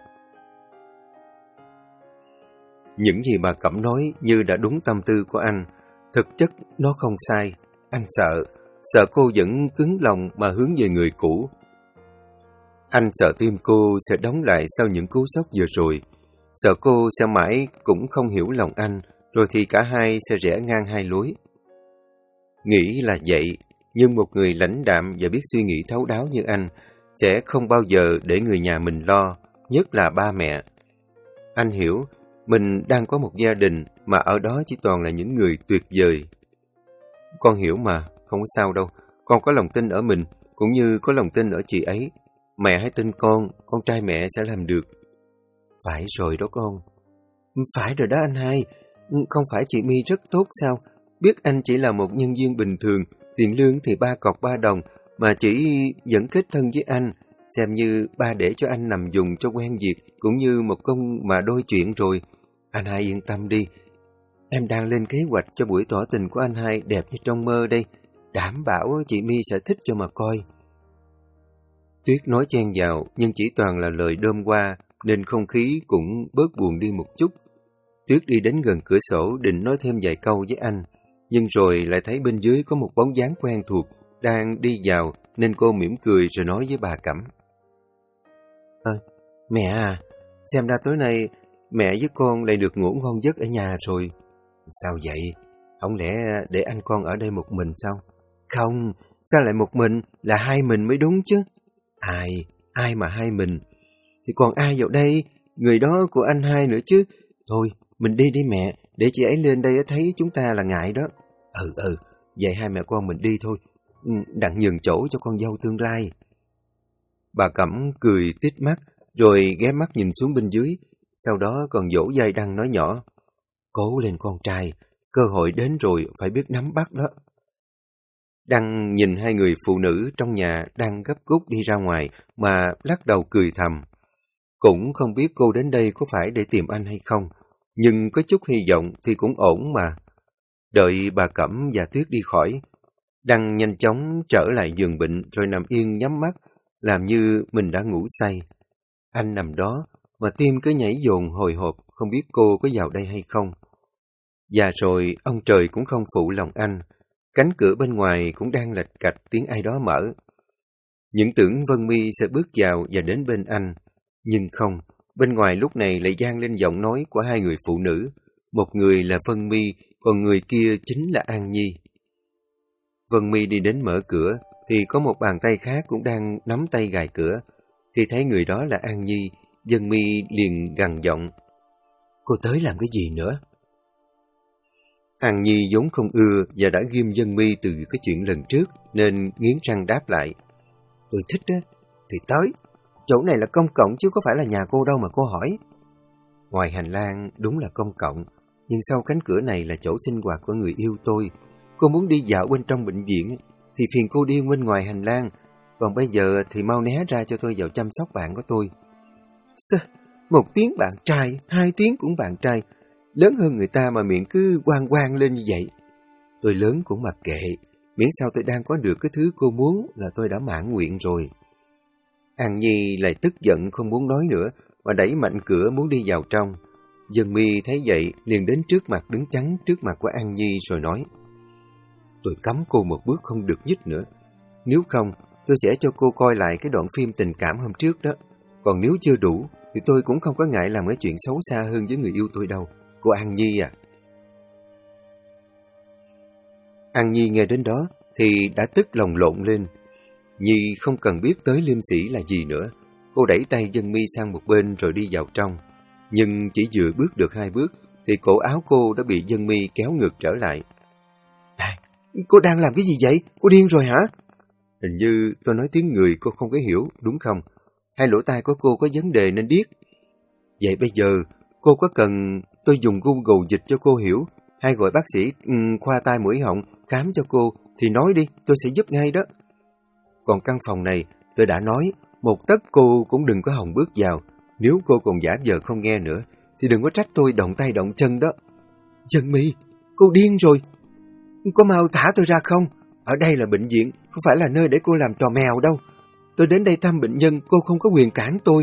Những gì bà Cẩm nói như đã đúng tâm tư của anh. Thực chất nó không sai. Anh sợ cô vẫn cứng lòng mà hướng về người cũ. Anh sợ tim cô sẽ đóng lại sau những cú sốc vừa rồi. Sợ cô sẽ mãi cũng không hiểu lòng anh, rồi thì cả hai sẽ rẽ ngang hai lối. Nghĩ là vậy, nhưng một người lãnh đạm và biết suy nghĩ thấu đáo như anh sẽ không bao giờ để người nhà mình lo, nhất là ba mẹ. Anh hiểu, mình đang có một gia đình mà ở đó chỉ toàn là những người tuyệt vời. Con hiểu mà, không có sao đâu. Con có lòng tin ở mình, cũng như có lòng tin ở chị ấy. Mẹ hãy tin con trai mẹ sẽ làm được. Phải rồi đó con. Phải rồi đó anh hai. Không phải chị My rất tốt sao? Biết anh chỉ là một nhân viên bình thường, tiền lương thì 3 cọc 3 đồng, mà chỉ vẫn kết thân với anh, xem như ba để cho anh nằm dùng cho quen việc, cũng như một công mà đôi chuyện rồi. Anh hai yên tâm đi. Em đang lên kế hoạch cho buổi tỏ tình của anh hai đẹp như trong mơ đây. Đảm bảo chị My sẽ thích cho mà coi. Tuyết nói chen vào, nhưng chỉ toàn là lời đơm hoa, nên không khí cũng bớt buồn đi một chút. Tuyết đi đến gần cửa sổ định nói thêm vài câu với anh, nhưng rồi lại thấy bên dưới có một bóng dáng quen thuộc đang đi vào, nên cô mỉm cười rồi nói với bà Cẩm. Mẹ à, xem ra tối nay mẹ với con lại được ngủ ngon giấc ở nhà rồi. Sao vậy? Không lẽ để anh con ở đây một mình sao? Không, sao lại một mình? Là hai mình mới đúng chứ. Ai mà hai mình? Thì còn ai vào đây? Người đó của anh hai nữa chứ. Thôi, mình đi đi mẹ, để chị ấy lên đây thấy chúng ta là ngại đó. Vậy hai mẹ con mình đi thôi. Đặng nhường chỗ cho con dâu tương lai. Bà Cẩm cười tít mắt, rồi ghé mắt nhìn xuống bên dưới, sau đó còn dỗ dai Đăng nói nhỏ. Cố lên con trai, cơ hội đến rồi phải biết nắm bắt đó. Đăng nhìn hai người phụ nữ trong nhà đang gấp rút đi ra ngoài mà lắc đầu cười thầm. Cũng không biết cô đến đây có phải để tìm anh hay không, nhưng có chút hy vọng thì cũng ổn mà. Đợi bà Cẩm và Tuyết đi khỏi, Đăng nhanh chóng trở lại giường bệnh rồi nằm yên nhắm mắt, làm như mình đã ngủ say. Anh nằm đó mà tim cứ nhảy dồn hồi hộp, không biết cô có vào đây hay không. Và rồi ông trời cũng không phụ lòng anh, cánh cửa bên ngoài cũng đang lạch cạch tiếng ai đó mở. Những tưởng Vân My sẽ bước vào và đến bên anh, nhưng không, bên ngoài lúc này lại vang lên giọng nói của hai người phụ nữ, một người là Vân My, còn người kia chính là An Nhi. Vân My đi đến mở cửa, thì có một bàn tay khác cũng đang nắm tay gài cửa. Thì thấy người đó là An Nhi, Vân My liền gằn giọng. Cô tới làm cái gì nữa? An Nhi vốn không ưa và đã ghim Vân My từ cái chuyện lần trước, nên nghiến răng đáp lại. Tôi thích á, thì tới. Chỗ này là công cộng chứ có phải là nhà cô đâu mà cô hỏi. Ngoài hành lang đúng là công cộng, nhưng sau cánh cửa này là chỗ sinh hoạt của người yêu tôi. Cô muốn đi dạo bên trong bệnh viện thì phiền cô đi bên ngoài hành lang, còn bây giờ thì mau né ra cho tôi vào chăm sóc bạn của tôi. Sao? 1 tiếng bạn trai, 2 tiếng cũng bạn trai, lớn hơn người ta mà miệng cứ quang lên như vậy. Tôi lớn cũng mặc kệ, miễn sao tôi đang có được cái thứ cô muốn là tôi đã mãn nguyện rồi. An Nhi lại tức giận không muốn nói nữa, mà đẩy mạnh cửa muốn đi vào trong. Vân My thấy vậy liền đến trước mặt đứng chắn trước mặt của An Nhi rồi nói. Tôi cấm cô một bước không được nhích nữa. Nếu không, tôi sẽ cho cô coi lại cái đoạn phim tình cảm hôm trước đó. Còn nếu chưa đủ, thì tôi cũng không có ngại làm cái chuyện xấu xa hơn với người yêu tôi đâu. Cô An Nhi à. An Nhi nghe đến đó thì đã tức lòng lộn lên. Nhi không cần biết tới liêm sĩ là gì nữa. Cô đẩy tay Vân My sang một bên rồi đi vào trong. Nhưng chỉ vừa bước được 2 bước thì cổ áo cô đã bị Vân My kéo ngược trở lại. Cô đang làm cái gì vậy? Cô điên rồi hả? Hình như tôi nói tiếng người cô không có hiểu, đúng không? Hai lỗ tai của cô có vấn đề nên điếc. Vậy bây giờ, cô có cần tôi dùng Google dịch cho cô hiểu, hay gọi bác sĩ khoa tai mũi họng khám cho cô, thì nói đi, tôi sẽ giúp ngay đó. Còn căn phòng này, tôi đã nói, một tấc cô cũng đừng có hòng bước vào. Nếu cô còn giả vờ không nghe nữa, thì đừng có trách tôi động tay động chân đó. Vân My, cô điên rồi. Có mau thả tôi ra không? Ở đây là bệnh viện, không phải là nơi để cô làm trò mèo đâu. Tôi đến đây thăm bệnh nhân, cô không có quyền cản tôi.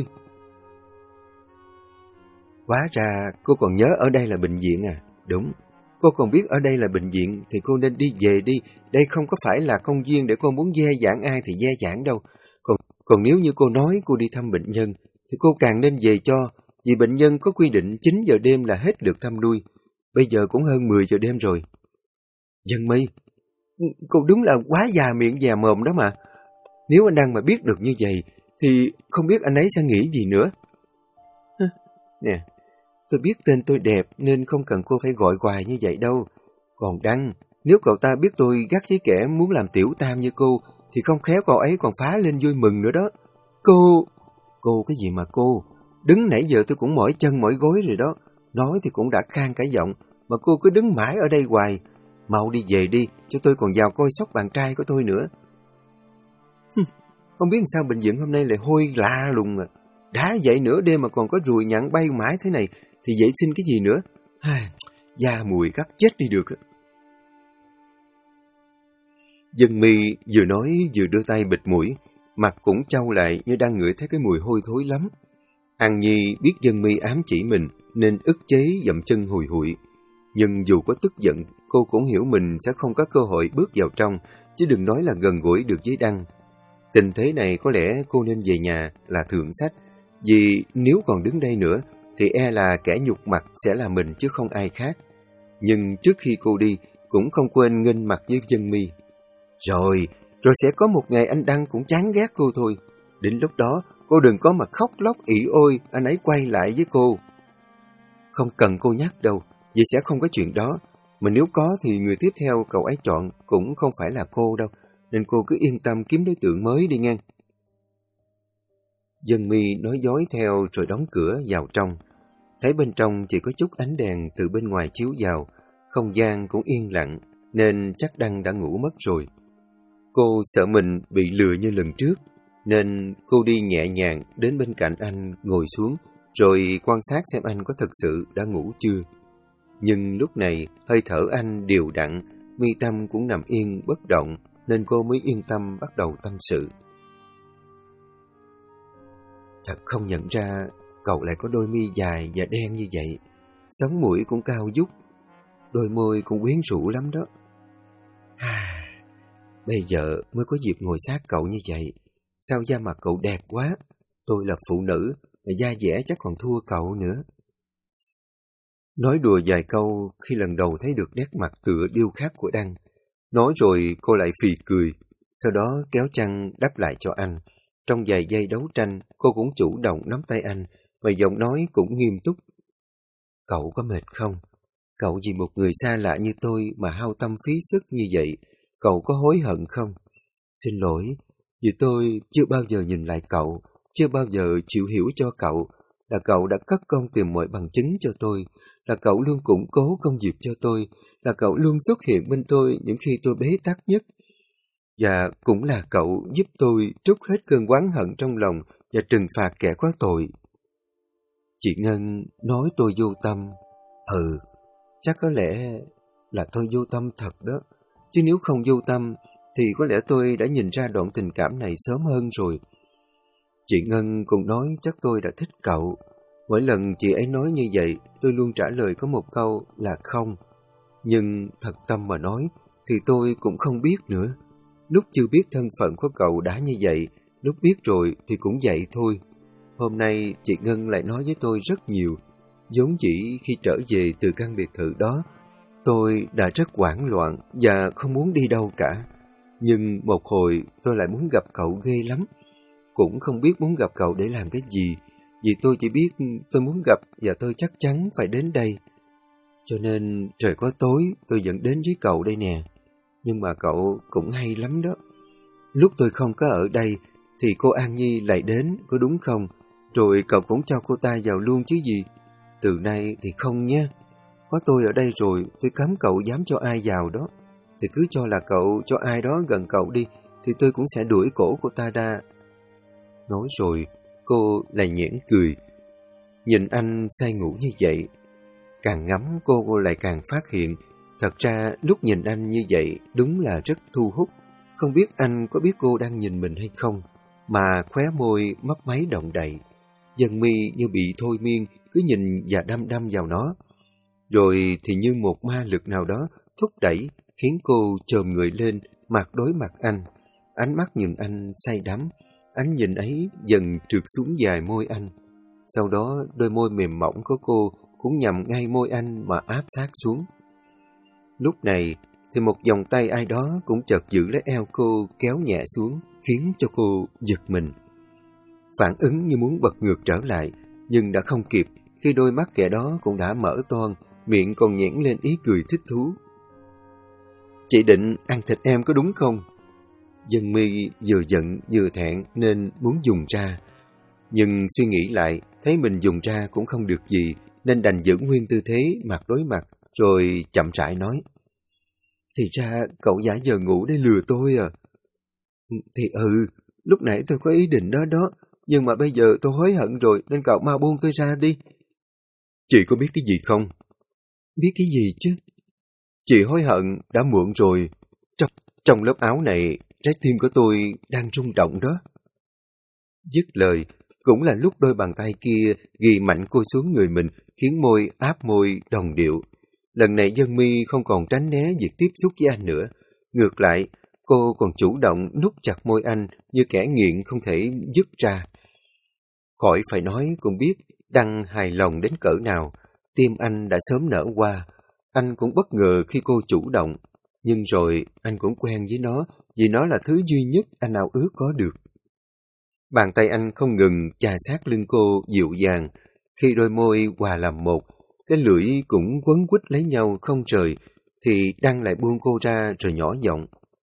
Hóa ra cô còn nhớ ở đây là bệnh viện à? Đúng, cô còn biết ở đây là bệnh viện thì cô nên đi về đi. Đây không có phải là công viên để cô muốn dè dãn ai thì dè dãn đâu. Còn nếu như cô nói cô đi thăm bệnh nhân thì cô càng nên về cho. Vì bệnh nhân có quy định 9 giờ đêm là hết được thăm nuôi. Bây giờ cũng hơn 10 giờ đêm rồi. Vân My, cô đúng là quá già miệng già mồm đó mà. Nếu anh Đăng mà biết được như vậy, thì không biết anh ấy sẽ nghĩ gì nữa. Nè, tôi biết tên tôi đẹp nên không cần cô phải gọi hoài như vậy đâu. Còn Đăng, nếu cậu ta biết tôi gắt với kẻ muốn làm tiểu tam như cô, thì không khéo cậu ấy còn phá lên vui mừng nữa đó. Cô cái gì mà cô? Đứng nãy giờ tôi cũng mỏi chân mỏi gối rồi đó. Nói thì cũng đã khan cả giọng, mà cô cứ đứng mãi ở đây hoài. Mau đi về đi, cho tôi còn vào coi sóc bạn trai của tôi nữa. Không biết sao bệnh viện hôm nay lại hôi lạ lùng à. Đã vậy nửa đêm mà còn có ruồi nhặn bay mãi thế này, thì vệ sinh cái gì nữa? Da mùi gắt chết đi được. Vân My vừa nói vừa đưa tay bịt mũi, mặt cũng trâu lại như đang ngửi thấy cái mùi hôi thối lắm. An Nhi biết Dân My ám chỉ mình nên ức chế dậm chân hùi hụi. Nhưng dù có tức giận, cô cũng hiểu mình sẽ không có cơ hội bước vào trong, chứ đừng nói là gần gũi được với Đăng. Tình thế này có lẽ cô nên về nhà là thượng sách, vì nếu còn đứng đây nữa thì e là kẻ nhục mặt sẽ là mình chứ không ai khác. Nhưng trước khi cô đi, cũng không quên nghênh mặt với Dân My. Rồi sẽ có một ngày anh Đăng cũng chán ghét cô thôi. Đến lúc đó, cô đừng có mà khóc lóc ỉ ôi, anh ấy quay lại với cô. Không cần cô nhắc đâu, vì sẽ không có chuyện đó. Mà nếu có thì người tiếp theo cậu ấy chọn cũng không phải là cô đâu, nên cô cứ yên tâm kiếm đối tượng mới đi ngang. Dân My nói dối theo rồi đóng cửa vào trong. Thấy bên trong chỉ có chút ánh đèn từ bên ngoài chiếu vào, không gian cũng yên lặng, nên chắc Đăng đã ngủ mất rồi. Cô sợ mình bị lừa như lần trước, nên cô đi nhẹ nhàng đến bên cạnh anh ngồi xuống, rồi quan sát xem anh có thật sự đã ngủ chưa. Nhưng lúc này hơi thở anh đều đặn, mi tâm cũng nằm yên bất động, nên cô mới yên tâm bắt đầu tâm sự. Thật không nhận ra cậu lại có đôi mi dài và đen như vậy, sống mũi cũng cao vút, đôi môi cũng quyến rũ lắm đó. Bây giờ mới có dịp ngồi sát cậu như vậy, sao da mặt cậu đẹp quá, tôi là phụ nữ, mà da dẻ chắc còn thua cậu nữa. Nói đùa vài câu khi lần đầu thấy được nét mặt tựa điêu khắc của Đăng. Nói rồi cô lại phì cười, sau đó kéo chăn đắp lại cho anh. Trong vài giây đấu tranh, cô cũng chủ động nắm tay anh, và giọng nói cũng nghiêm túc. Cậu có mệt không? Cậu vì một người xa lạ như tôi mà hao tâm phí sức như vậy, cậu có hối hận không? Xin lỗi, vì tôi chưa bao giờ nhìn lại cậu, chưa bao giờ chịu hiểu cho cậu, là cậu đã cất công tìm mọi bằng chứng cho tôi, là cậu luôn củng cố công việc cho tôi, là cậu luôn xuất hiện bên tôi những khi tôi bế tắc nhất. Và cũng là cậu giúp tôi trút hết cơn oán hận trong lòng và trừng phạt kẻ có tội. Chị Ngân nói tôi vô tâm. Chắc có lẽ là tôi vô tâm thật đó. Chứ nếu không vô tâm thì có lẽ tôi đã nhìn ra đoạn tình cảm này sớm hơn rồi. Chị Ngân cũng nói chắc tôi đã thích cậu. Mỗi lần chị ấy nói như vậy, tôi luôn trả lời có một câu là không. Nhưng thật tâm mà nói thì tôi cũng không biết nữa. Lúc chưa biết thân phận của cậu đã như vậy, lúc biết rồi thì cũng vậy thôi. Hôm nay chị Ngân lại nói với tôi rất nhiều. Vốn dĩ khi trở về từ căn biệt thự đó, tôi đã rất hoảng loạn và không muốn đi đâu cả. Nhưng một hồi tôi lại muốn gặp cậu ghê lắm. Cũng không biết muốn gặp cậu để làm cái gì, vì tôi chỉ biết tôi muốn gặp và tôi chắc chắn phải đến đây. Cho nên trời có tối tôi vẫn đến với cậu đây nè. Nhưng mà cậu cũng hay lắm đó. Lúc tôi không có ở đây thì cô An Nhi lại đến, có đúng không? Rồi cậu cũng cho cô ta vào luôn chứ gì. Từ nay thì không nhé. Có tôi ở đây rồi, tôi cấm cậu dám cho ai vào đó. Thì cứ cho là cậu cho ai đó gần cậu đi, thì tôi cũng sẽ đuổi cổ cô ta ra. Nói rồi, cô lại nhoẻn cười. Nhìn anh say ngủ như vậy, càng ngắm cô lại càng phát hiện. Thật ra lúc nhìn anh như vậy đúng là rất thu hút. Không biết anh có biết cô đang nhìn mình hay không, mà khóe môi mấp máy động đậy. Dân mi như bị thôi miên, cứ nhìn và đăm đăm vào nó. Rồi thì như một ma lực nào đó thúc đẩy, khiến cô chồm người lên, mặt đối mặt anh. Ánh mắt nhìn anh say đắm, ánh nhìn ấy dần trượt xuống dài môi anh. Sau đó đôi môi mềm mỏng của cô cũng nhằm ngay môi anh mà áp sát xuống. Lúc này thì một vòng tay ai đó cũng chợt giữ lấy eo cô kéo nhẹ xuống, khiến cho cô giật mình. Phản ứng như muốn bật ngược trở lại, nhưng đã không kịp khi đôi mắt kẻ đó cũng đã mở toang, miệng còn nhẽn lên ý cười thích thú. Chị định ăn thịt em có đúng không? Dân mi vừa giận vừa thẹn nên muốn dùng ra. Nhưng suy nghĩ lại, thấy mình dùng ra cũng không được gì, nên đành giữ nguyên tư thế mặt đối mặt, rồi chậm rãi nói. Thì ra cậu giả vờ ngủ để lừa tôi à? Thì lúc nãy tôi có ý định đó đó, nhưng mà bây giờ tôi hối hận rồi nên cậu mau buông tôi ra đi. Chị có biết cái gì không? Biết cái gì chứ? Chị hối hận đã muộn rồi. Trong lớp áo này, trái tim của tôi đang rung động đó. Dứt lời, Cũng là lúc đôi bàn tay kia ghi mạnh cô xuống người mình, khiến môi áp môi đồng điệu. Lần này Dân My không còn tránh né việc tiếp xúc với anh nữa. Ngược lại, cô còn chủ động nút chặt môi anh như kẻ nghiện không thể dứt ra. Khỏi phải nói cũng biết Đăng hài lòng đến cỡ nào. Tim anh đã sớm nở hoa. Anh cũng bất ngờ khi cô chủ động. Nhưng rồi anh cũng quen với nó, vì nó là thứ duy nhất anh ao ước có được. Bàn tay anh không ngừng chà sát lưng cô dịu dàng. Khi đôi môi hòa làm một, cái lưỡi cũng quấn quýt lấy nhau không rời, thì Đăng lại buông cô ra rồi nhỏ giọng.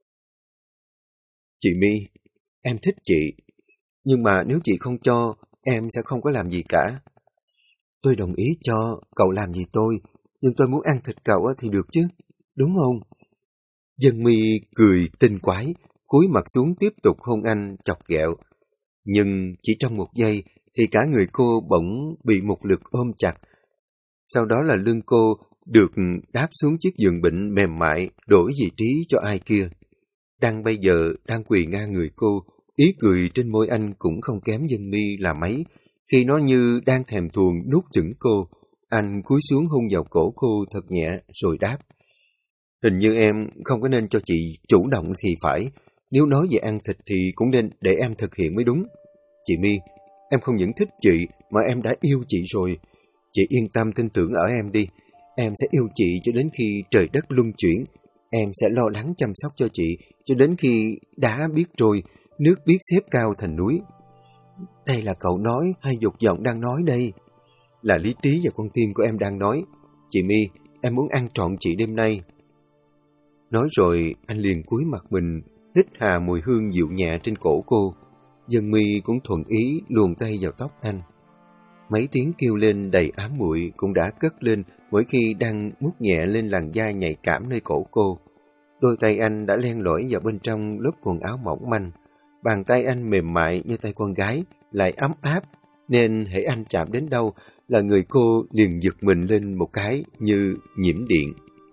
Chị My, em thích chị, nhưng mà nếu chị không cho, em sẽ không có làm gì cả. Tôi đồng ý cho, cậu làm gì tôi, nhưng tôi muốn ăn thịt cậu thì được chứ, đúng không? Dân My cười tinh quái, cúi mặt xuống tiếp tục hôn anh chọc ghẹo. Nhưng chỉ trong một giây thì cả người cô bỗng bị một lực ôm chặt. Sau đó là lưng cô được đáp xuống chiếc giường bệnh mềm mại, đổi vị trí cho ai kia. Đăng bây giờ đang quỳ ngang người cô, ý cười trên môi anh cũng không kém Dân My là mấy. Khi nó như đang thèm thuồng nuốt chửng cô, anh cúi xuống hôn vào cổ cô thật nhẹ rồi đáp. Hình như em không có nên cho chị chủ động thì phải. Nếu nói về ăn thịt thì cũng nên để em thực hiện mới đúng. Chị My, em không những thích chị mà em đã yêu chị rồi. Chị yên tâm tin tưởng ở em đi. Em sẽ yêu chị cho đến khi trời đất luân chuyển. Em sẽ lo lắng chăm sóc cho chị cho đến khi đá biết trôi, nước biết xếp cao thành núi. Đây là cậu nói hay dục vọng đang nói đây? Là lý trí và con tim của em đang nói. Chị My, em muốn ăn trọn chị đêm nay. Nói rồi anh liền cúi mặt mình, hít hà mùi hương dịu nhẹ trên cổ cô. Dân My cũng thuận ý luồn tay vào tóc anh. Mấy tiếng kêu lên đầy ám muội cũng đã cất lên mỗi khi đang mút nhẹ lên làn da nhạy cảm nơi cổ cô. Đôi tay anh đã len lỏi vào bên trong lớp quần áo mỏng manh. Bàn tay anh mềm mại như tay con gái, lại ấm áp, nên hễ anh chạm đến đâu là người cô liền giật mình lên một cái như nhiễm điện.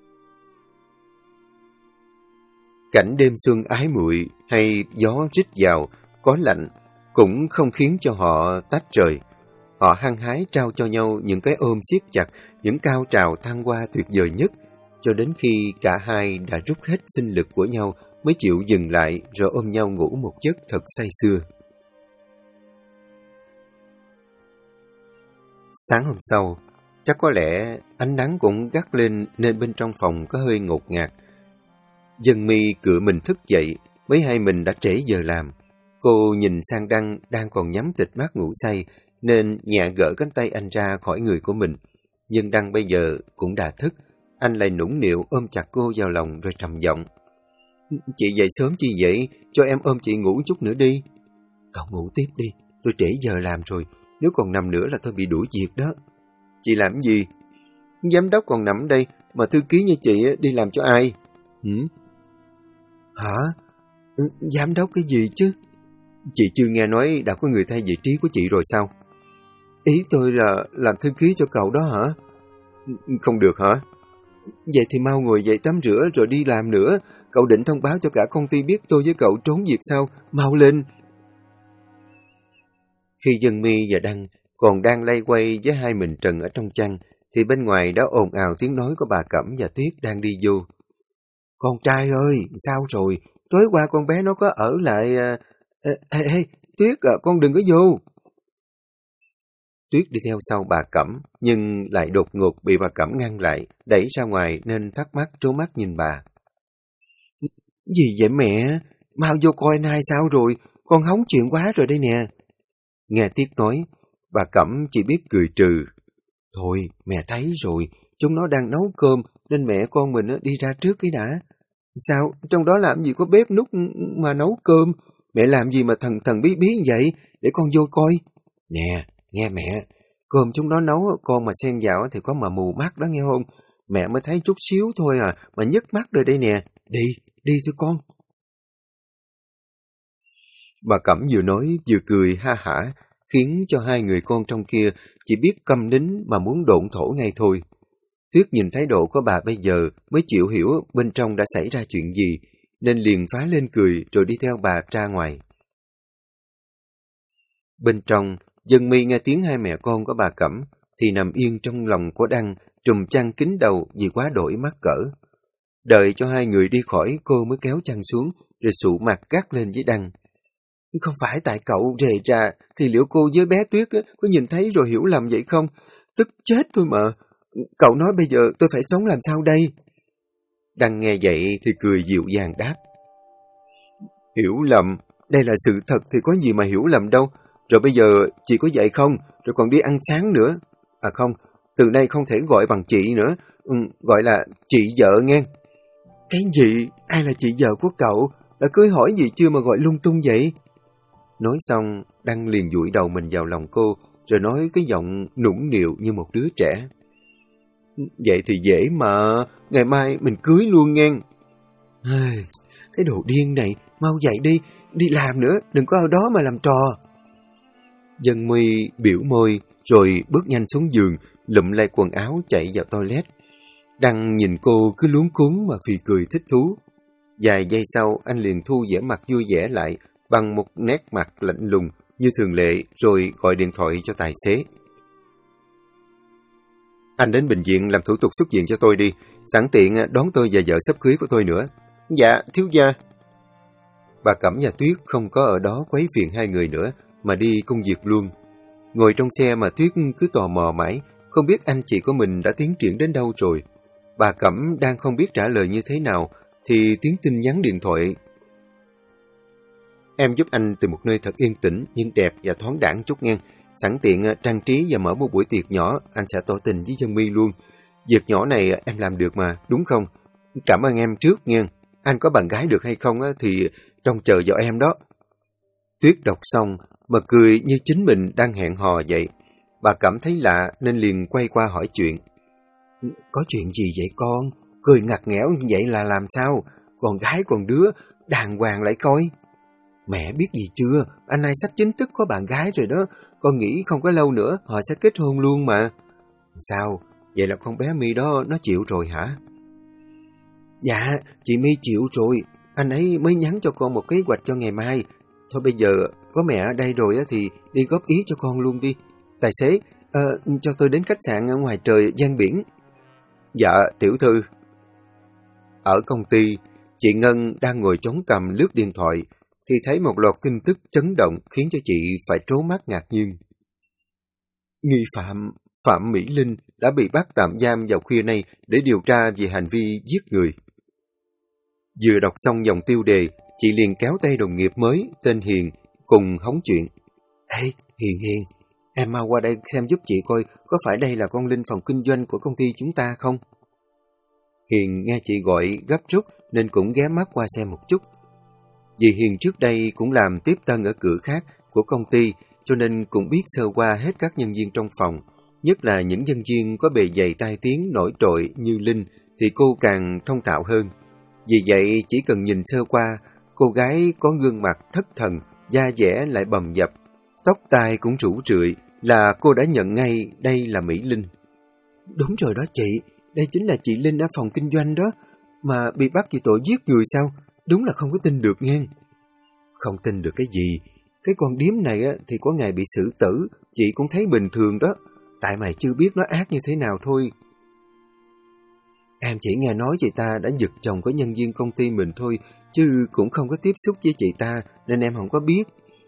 Cảnh đêm xuân ái muội hay gió rít vào, có lạnh, cũng không khiến cho họ tách rời. Họ hăng hái trao cho nhau những cái ôm siết chặt, những cao trào thăng hoa tuyệt vời nhất, cho đến khi cả hai đã rút hết sinh lực của nhau mới chịu dừng lại rồi ôm nhau ngủ một giấc thật say sưa. Sáng hôm sau, chắc có lẽ ánh nắng cũng gắt lên nên bên trong phòng có hơi ngột ngạt. Dân My cựa mình thức dậy, mới hay mình đã trễ giờ làm. Cô nhìn sang Đăng đang còn nhắm tịt mắt ngủ say, nên nhẹ gỡ cánh tay anh ra khỏi người của mình. Nhưng Đăng bây giờ cũng đã thức, anh lại nũng nịu ôm chặt cô vào lòng rồi trầm giọng. Chị dậy sớm chi vậy? Cho em ôm chị ngủ chút nữa đi. Cậu ngủ tiếp đi, tôi trễ giờ làm rồi, nếu còn nằm nữa là tôi bị đuổi việc đó. Chị làm gì? Giám đốc còn nằm đây, mà thư ký như chị đi làm cho ai? Hả? Giám đốc cái gì chứ? Chị chưa nghe nói đã có người thay vị trí của chị rồi sao? Ý tôi là làm thư ký cho cậu đó hả? Không được hả? Vậy thì mau ngồi dậy tắm rửa rồi đi làm nữa. Cậu định thông báo cho cả công ty biết tôi với cậu trốn việc sao? Mau lên! Khi Dân My và Đăng còn đang lay quay với hai mình trần ở trong chăn, thì bên ngoài đã ồn ào tiếng nói của bà Cẩm và Tuyết đang đi vô. Con trai ơi, sao rồi? Tối qua con bé nó có ở lại... Ê, Tuyết à, con đừng có vô. Tuyết đi theo sau bà Cẩm, nhưng lại đột ngột bị bà Cẩm ngăn lại, đẩy ra ngoài nên thắc mắc trố mắt nhìn bà. Gì vậy mẹ? Mau vô coi nay sao rồi? Con hóng chuyện quá rồi đây nè. Nghe Tuyết nói, bà Cẩm chỉ biết cười trừ. Thôi, mẹ thấy rồi, chúng nó đang nấu cơm nên mẹ con mình đi ra trước cái đã. Sao? Trong đó làm gì có bếp núc mà nấu cơm? Mẹ làm gì mà thần bí bí vậy? Để con vô coi. Nè, nghe mẹ, cơm chúng nó nấu con mà xen vào thì có mà mù mắt đó nghe không? Mẹ mới thấy chút xíu thôi à, mà nhức mắt rồi đây nè. Đi thôi con. Bà Cẩm vừa nói vừa cười ha hả, khiến cho hai người con trong kia chỉ biết câm nín mà muốn độn thổ ngay thôi. Tuyết nhìn thái độ của bà bây giờ mới chịu hiểu bên trong đã xảy ra chuyện gì, nên liền phá lên cười rồi đi theo bà ra ngoài. Bên trong, Dân My nghe tiếng hai mẹ con của bà Cẩm thì nằm yên trong lòng của Đăng, trùm chăn kín đầu vì quá đổi mắc cỡ. Đợi cho hai người đi khỏi, cô mới kéo chăn xuống, rồi sụ mặt gắt lên với Đăng. Không phải tại cậu rề rà, thì liệu cô với bé Tuyết có nhìn thấy rồi hiểu lầm vậy không? Tức chết tôi mà. Cậu nói bây giờ tôi phải sống làm sao đây? Đăng nghe vậy thì cười dịu dàng đáp. Hiểu lầm? Đây là sự thật thì có gì mà hiểu lầm đâu. Rồi bây giờ chị có vậy không? Rồi còn đi ăn sáng nữa. À không, từ nay không thể gọi bằng chị nữa. Gọi là chị vợ nghe. Cái gì? Ai là chị vợ của cậu? Đã cưới hỏi gì chưa mà gọi lung tung vậy? Nói xong, Đăng liền dụi đầu mình vào lòng cô, rồi nói cái giọng nũng nịu như một đứa trẻ. Vậy thì dễ mà, ngày mai mình cưới luôn nghe. Cái đồ điên này, mau dậy đi làm nữa, đừng có ở đó mà làm trò. Dân My biểu môi, rồi bước nhanh xuống giường, lụm lại quần áo chạy vào toilet. Đăng nhìn cô cứ luống cuống mà phì cười thích thú. Vài giây sau, anh liền thu vẻ mặt vui vẻ lại, bằng một nét mặt lạnh lùng như thường lệ, rồi gọi điện thoại cho tài xế. Anh đến bệnh viện làm thủ tục xuất viện cho tôi đi, sẵn tiện đón tôi và vợ sắp cưới của tôi nữa. Dạ, thiếu gia. Bà Cẩm và Tuyết không có ở đó quấy phiền hai người nữa, mà đi công việc luôn. Ngồi trong xe mà Tuyết cứ tò mò mãi, không biết anh chị của mình đã tiến triển đến đâu rồi. Bà Cẩm đang không biết trả lời như thế nào, thì tiếng tin nhắn điện thoại. Em giúp anh từ một nơi thật yên tĩnh, nhưng đẹp và thoáng đãng chút nghe. Sẵn tiện trang trí và mở một buổi tiệc nhỏ, anh sẽ tỏ tình với Dân My luôn. Việc nhỏ này em làm được mà, đúng không? Cảm ơn em trước nghe. Anh có bạn gái được hay không thì trông chờ vào em đó. Tuyết đọc xong mà cười như chính mình đang hẹn hò vậy. Bà cảm thấy lạ nên liền quay qua hỏi chuyện. Có chuyện gì vậy con? Cười ngặt nghẽo như vậy là làm sao? Con gái con đứa, đàng hoàng lại coi. Mẹ biết gì chưa? Anh này sắp chính thức có bạn gái rồi đó. Con nghĩ không có lâu nữa họ sẽ kết hôn luôn mà. Sao? Vậy là con bé My đó nó chịu rồi hả? Dạ, chị My chịu rồi. Anh ấy mới nhắn cho con một kế hoạch cho ngày mai. Thôi bây giờ có mẹ ở đây rồi thì đi góp ý cho con luôn đi. Tài xế, cho tôi đến khách sạn ở ngoài trời ven biển. Dạ, tiểu thư. Ở công ty, chị Ngân đang ngồi chống cằm lướt điện thoại, thì thấy một loạt tin tức chấn động khiến cho chị phải trố mắt ngạc nhiên. Nghi phạm Phạm Mỹ Linh đã bị bắt tạm giam vào khuya nay để điều tra về hành vi giết người. Vừa đọc xong dòng tiêu đề, chị liền kéo tay đồng nghiệp mới tên Hiền cùng hóng chuyện. Ê, Hiền, em mau qua đây xem giúp chị coi có phải đây là con Linh phòng kinh doanh của công ty chúng ta không? Hiền nghe chị gọi gấp rút nên cũng ghé mắt qua xem một chút. Vì Hiền trước đây cũng làm tiếp tân ở cửa khác của công ty, cho nên cũng biết sơ qua hết các nhân viên trong phòng, nhất là những nhân viên có bề dày tai tiếng nổi trội như Linh thì cô càng thông thạo hơn. Vì vậy chỉ cần nhìn sơ qua, cô gái có gương mặt thất thần, da dẻ lại bầm dập, tóc tai cũng rủ rượi, là cô đã nhận ngay đây là Mỹ Linh. Đúng rồi đó chị, đây chính là chị Linh ở phòng kinh doanh đó, mà bị bắt vì tội giết người sao? Đúng là không có tin được nghe. Không tin được cái gì? Cái con điếm này thì có ngày bị xử tử, chị cũng thấy bình thường đó. Tại mày chưa biết nó ác như thế nào thôi. Em chỉ nghe nói chị ta đã giật chồng của nhân viên công ty mình thôi, chứ cũng không có tiếp xúc với chị ta, nên em không có biết.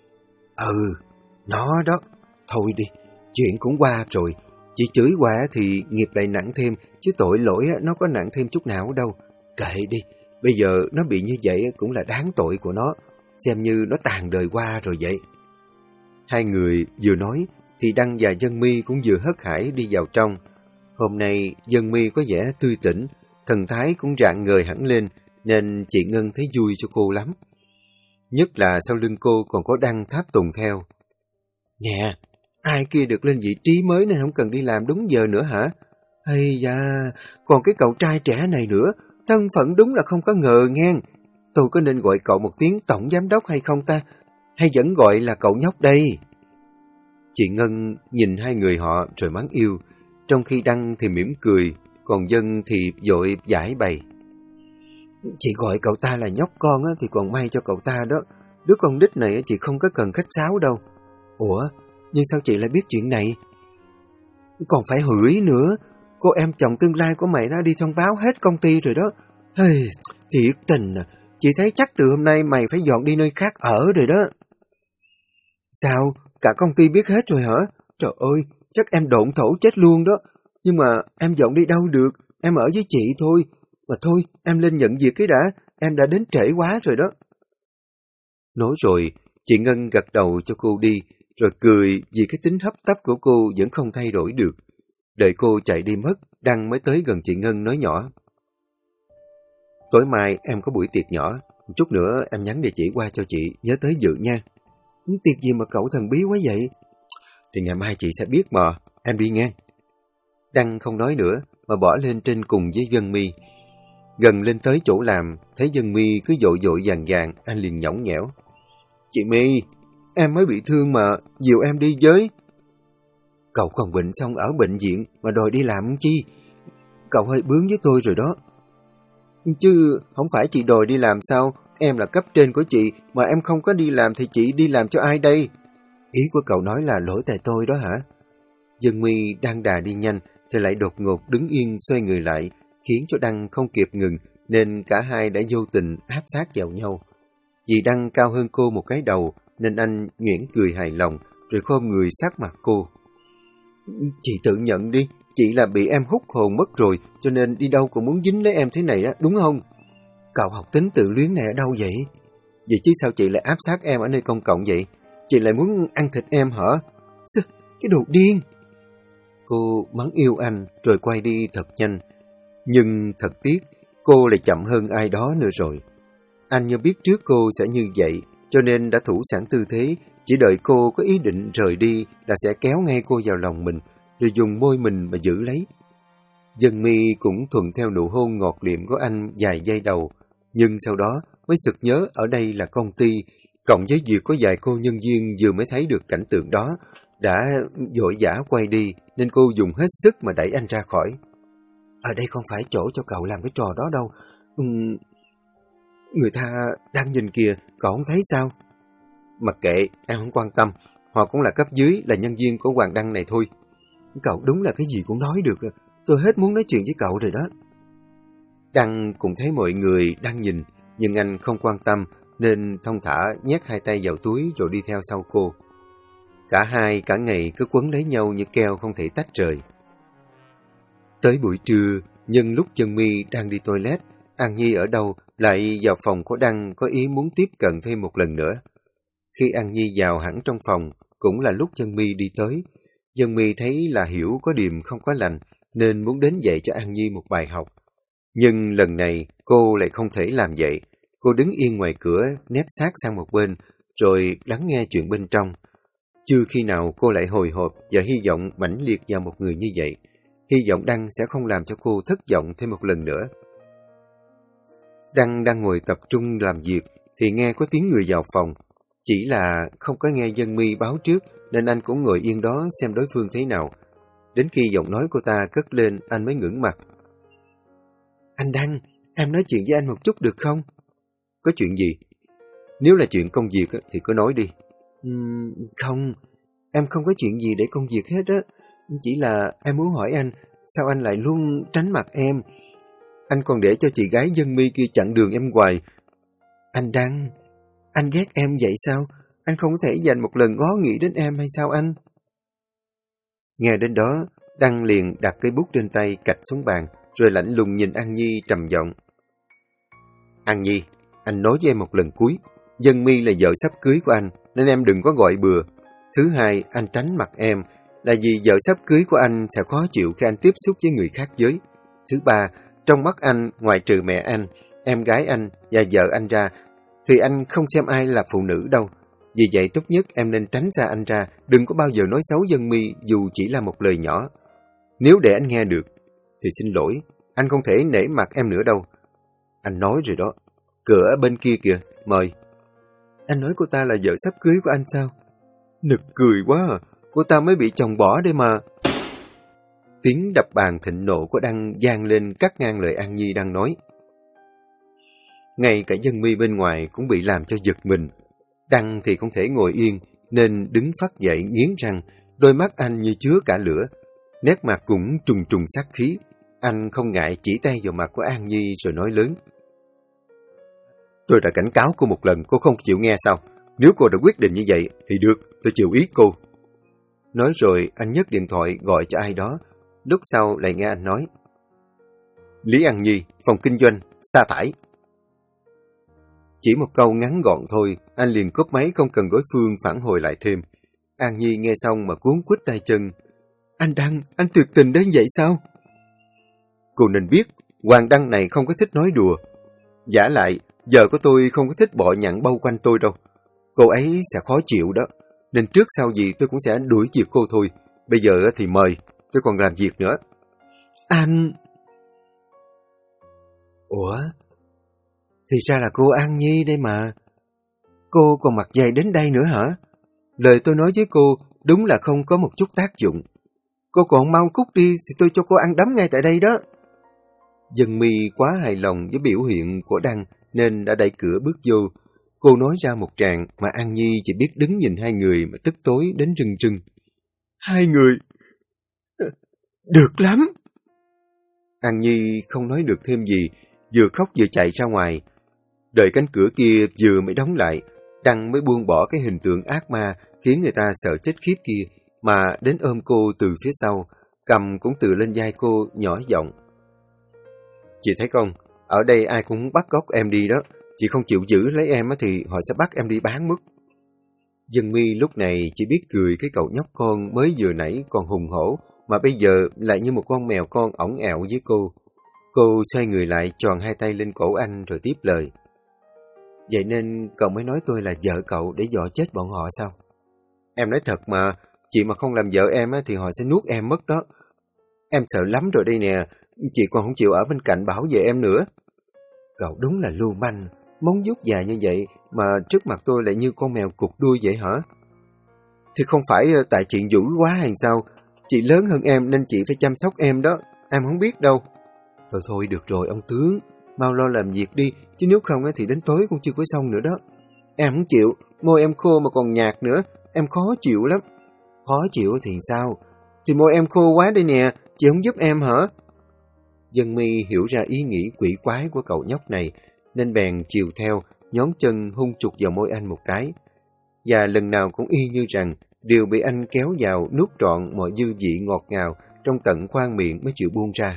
Nó đó. Thôi đi, chuyện cũng qua rồi. Chị chửi qua thì nghiệp lại nặng thêm, chứ tội lỗi nó có nặng thêm chút nào đâu. Kệ đi, bây giờ nó bị như vậy cũng là đáng tội của nó, xem như nó tàn đời qua rồi vậy. Hai người vừa nói thì Đăng và Dân My cũng vừa hớt hải đi vào trong. Hôm nay Dân My có vẻ tươi tỉnh, thần thái cũng rạng ngời hẳn lên, nên chị Ngân thấy vui cho cô lắm. Nhất là sau lưng cô còn có Đăng tháp tùng theo. Nè, ai kia được lên vị trí mới nên không cần đi làm đúng giờ nữa hả? Hay da, còn cái cậu trai trẻ này nữa, thân phận đúng là không có ngờ ngang. Tôi có nên gọi cậu một tiếng tổng giám đốc hay không ta? Hay vẫn gọi là cậu nhóc đây? Chị Ngân nhìn hai người họ rồi mắng yêu, trong khi Đăng thì mỉm cười, còn Dân thì vội giải bày. Chị gọi cậu ta là nhóc con thì còn may cho cậu ta đó. Đứa con nít này chị không có cần khách sáo đâu. Ủa, Nhưng sao chị lại biết chuyện này? Còn phải hửi nữa. Cô em chồng tương lai của mày đã đi thông báo hết công ty rồi đó. Hey, thiệt tình à. Chị thấy chắc từ hôm nay mày phải dọn đi nơi khác ở rồi đó. Sao? Cả công ty biết hết rồi hả? Trời ơi, chắc em độn thổ chết luôn đó. Nhưng mà em dọn đi đâu được, em ở với chị thôi. Mà thôi, em lên nhận việc cái đã, em đã đến trễ quá rồi đó. Nói rồi, chị Ngân gật đầu cho cô đi, rồi cười vì cái tính hấp tấp của cô vẫn không thay đổi được. Đợi cô chạy đi mất, Đăng mới tới gần chị Ngân nói nhỏ. Tối mai em có buổi tiệc nhỏ, chút nữa em nhắn địa chỉ qua cho chị, nhớ tới dự nha. Tiệc gì mà cậu thần bí quá vậy? Thì ngày mai chị sẽ biết mà, em đi nghe. Đăng không nói nữa, mà bỏ lên trên cùng với Dân My. Gần lên tới chỗ làm, thấy Dân My cứ vội vội vàng vàng, anh liền nhõng nhẽo. Chị My, em mới bị thương mà, dìu em đi với. Cậu còn bệnh xong ở bệnh viện mà đòi đi làm chi? Cậu hơi bướng với tôi rồi đó. Chứ không phải chị đòi đi làm sao? Em là cấp trên của chị, mà em không có đi làm thì chị đi làm cho ai đây? Ý của cậu nói là lỗi tại tôi đó hả? Dân My đang đà đi nhanh, thì lại đột ngột đứng yên xoay người lại, khiến cho Đăng không kịp ngừng, nên cả hai đã vô tình áp sát vào nhau. Vì Đăng cao hơn cô một cái đầu, nên anh nhoẻn cười hài lòng, rồi khom người sát mặt cô. Chị tự nhận đi, chị là bị em hút hồn mất rồi, cho nên đi đâu cũng muốn dính lấy em thế này á, đúng không? Cậu học tính tự luyến này ở đâu vậy? Vậy chứ sao chị lại áp sát em ở nơi công cộng vậy? Chị lại muốn ăn thịt em hả? Cái đồ điên! Cô mắng yêu anh rồi quay đi thật nhanh. Nhưng thật tiếc, cô lại chậm hơn ai đó nữa rồi. Anh như biết trước cô sẽ như vậy, cho nên đã thủ sẵn tư thế, chỉ đợi cô có ý định rời đi là sẽ kéo ngay cô vào lòng mình, rồi dùng môi mình mà giữ lấy. Dân My cũng thuận theo nụ hôn ngọt liệm của anh vài giây đầu, nhưng sau đó mới sực nhớ ở đây là công ty, cộng với việc có vài cô nhân viên vừa mới thấy được cảnh tượng đó, đã vội vã quay đi, nên cô dùng hết sức mà đẩy anh ra khỏi. Ở đây không phải chỗ cho cậu làm cái trò đó đâu. Người ta đang nhìn kìa, cậu không thấy sao? Mặc kệ, em không quan tâm. Họ cũng là cấp dưới, là nhân viên của Hoàng Đăng này thôi. Cậu đúng là cái gì cũng nói được. Tôi hết muốn nói chuyện với cậu rồi đó. Đăng cũng thấy mọi người đang nhìn, nhưng anh không quan tâm, nên thong thả nhét hai tay vào túi rồi đi theo sau cô. Cả hai cả ngày cứ quấn lấy nhau như keo không thể tách rời. Tới buổi trưa, nhân lúc Dân My đang đi toilet, An Nhi ở đâu lại vào phòng của Đăng có ý muốn tiếp cận thêm một lần nữa. Khi An Nhi vào hẳn trong phòng, cũng là lúc Dân My đi tới. Dân My thấy là Hiểu có điềm không có lành, nên muốn đến dạy cho An Nhi một bài học. Nhưng lần này cô lại không thể làm vậy. Cô đứng yên ngoài cửa, nép sát sang một bên, rồi lắng nghe chuyện bên trong. Chưa khi nào cô lại hồi hộp và hy vọng mãnh liệt vào một người như vậy. Hy vọng Đăng sẽ không làm cho cô thất vọng thêm một lần nữa. Đăng đang ngồi tập trung làm việc, thì nghe có tiếng người vào phòng. Chỉ là không có nghe Dân My báo trước, nên anh cũng ngồi yên đó xem đối phương thế nào. Đến khi giọng nói cô ta cất lên, anh mới ngẩng mặt. Anh Đăng, em nói chuyện với anh một chút được không? Có chuyện gì? Nếu là chuyện công việc thì cứ nói đi. Không, em không có chuyện gì để công việc hết á. Chỉ là em muốn hỏi anh, sao anh lại luôn tránh mặt em? Anh còn để cho chị gái Dân My kia chặn đường em hoài. Anh Đăng, anh ghét em vậy sao? Anh không có thể dành một lần ngó nghĩ đến em hay sao anh? Nghe đến đó, Đăng liền đặt cây bút trên tay cạch xuống bàn, rồi lạnh lùng nhìn An Nhi trầm giọng. An Nhi, anh nói với em một lần cuối, Dân My là vợ sắp cưới của anh, nên em đừng có gọi bừa. Thứ hai, anh tránh mặt em, là vì vợ sắp cưới của anh sẽ khó chịu khi anh tiếp xúc với người khác giới. Thứ ba, trong mắt anh, ngoài trừ mẹ anh, em gái anh và vợ anh ra, thì anh không xem ai là phụ nữ đâu. Vì vậy tốt nhất em nên tránh xa anh ra, đừng có bao giờ nói xấu Dân My dù chỉ là một lời nhỏ. Nếu để anh nghe được, thì xin lỗi, anh không thể nể mặt em nữa đâu. Anh nói rồi đó, cửa ở bên kia kìa, mời. Anh nói cô ta là vợ sắp cưới của anh sao? Nực cười quá à, cô ta mới bị chồng bỏ đây mà. Tiếng đập bàn thịnh nộ của Đăng vang lên cắt ngang lời An Nhi đang nói. Ngay cả Dân My bên ngoài cũng bị làm cho giật mình. Đăng thì không thể ngồi yên, nên đứng phắt dậy nghiến răng, đôi mắt anh như chứa cả lửa. Nét mặt cũng trùng trùng sát khí. Anh không ngại chỉ tay vào mặt của An Nhi rồi nói lớn. Tôi đã cảnh cáo cô một lần, cô không chịu nghe sao? Nếu cô đã quyết định như vậy thì được, tôi chịu ý cô. Nói rồi anh nhấc điện thoại gọi cho ai đó. Lúc sau lại nghe anh nói. Lý An Nhi, phòng kinh doanh, sa thải. Chỉ một câu ngắn gọn thôi, anh liền cúp máy không cần đối phương phản hồi lại thêm. An Nhi nghe xong mà cuốn quýt tay chân. Anh Đăng, anh tuyệt tình đến vậy sao? Cô nên biết, Hoàng Đăng này không có thích nói đùa. Giả lại, giờ của tôi không có thích bọ nhặn bao quanh tôi đâu. Cô ấy sẽ khó chịu đó, nên trước sau gì tôi cũng sẽ đuổi việc cô thôi. Bây giờ thì mời, tôi còn làm việc nữa. Anh... Ủa? Thì ra là cô An Nhi đây mà. Cô còn mặt dày đến đây nữa hả? Lời tôi nói với cô đúng là không có một chút tác dụng. Cô còn mau cút đi thì tôi cho cô ăn đấm ngay tại đây đó. Dân My quá hài lòng với biểu hiện của Đăng nên đã đẩy cửa bước vô. Cô nói ra một tràng mà An Nhi chỉ biết đứng nhìn hai người mà tức tối đến rưng rưng. Hai người? Được lắm! An Nhi không nói được thêm gì, vừa khóc vừa chạy ra ngoài. Đợi cánh cửa kia vừa mới đóng lại, Đăng mới buông bỏ cái hình tượng ác ma khiến người ta sợ chết khiếp kia, mà đến ôm cô từ phía sau, cầm cũng từ lên vai cô nhỏ giọng. Chị thấy không, ở đây ai cũng bắt cóc em đi đó, chị không chịu giữ lấy em thì họ sẽ bắt em đi bán mất. Dân My lúc này chỉ biết cười cái cậu nhóc con mới vừa nãy còn hùng hổ, mà bây giờ lại như một con mèo con ỏng ẹo với cô. Cô xoay người lại tròn hai tay lên cổ anh rồi tiếp lời. Vậy nên cậu mới nói tôi là vợ cậu để dọa chết bọn họ sao? Em nói thật mà, chị mà không làm vợ em thì họ sẽ nuốt em mất đó. Em sợ lắm rồi đây nè, chị còn không chịu ở bên cạnh bảo vệ em nữa. Cậu đúng là lưu manh, móng vuốt dài như vậy mà trước mặt tôi lại như con mèo cụt đuôi vậy hả? Thì không phải tại chị dữ quá hay sao? Chị lớn hơn em nên chị phải chăm sóc em đó, em không biết đâu. Thôi được rồi ông tướng, mau lo làm việc đi, chứ nếu không thì đến tối cũng chưa có xong nữa đó. Em không chịu, môi em khô mà còn nhạt nữa, em khó chịu lắm. Khó chịu thì sao? Thì môi em khô quá đây nè, chị không giúp em hả? Dân My hiểu ra ý nghĩ quỷ quái của cậu nhóc này, nên bèn chiều theo, nhón chân hung trục vào môi anh một cái. Và lần nào cũng y như rằng, đều bị anh kéo vào nuốt trọn mọi dư vị ngọt ngào trong tận khoang miệng mới chịu buông ra.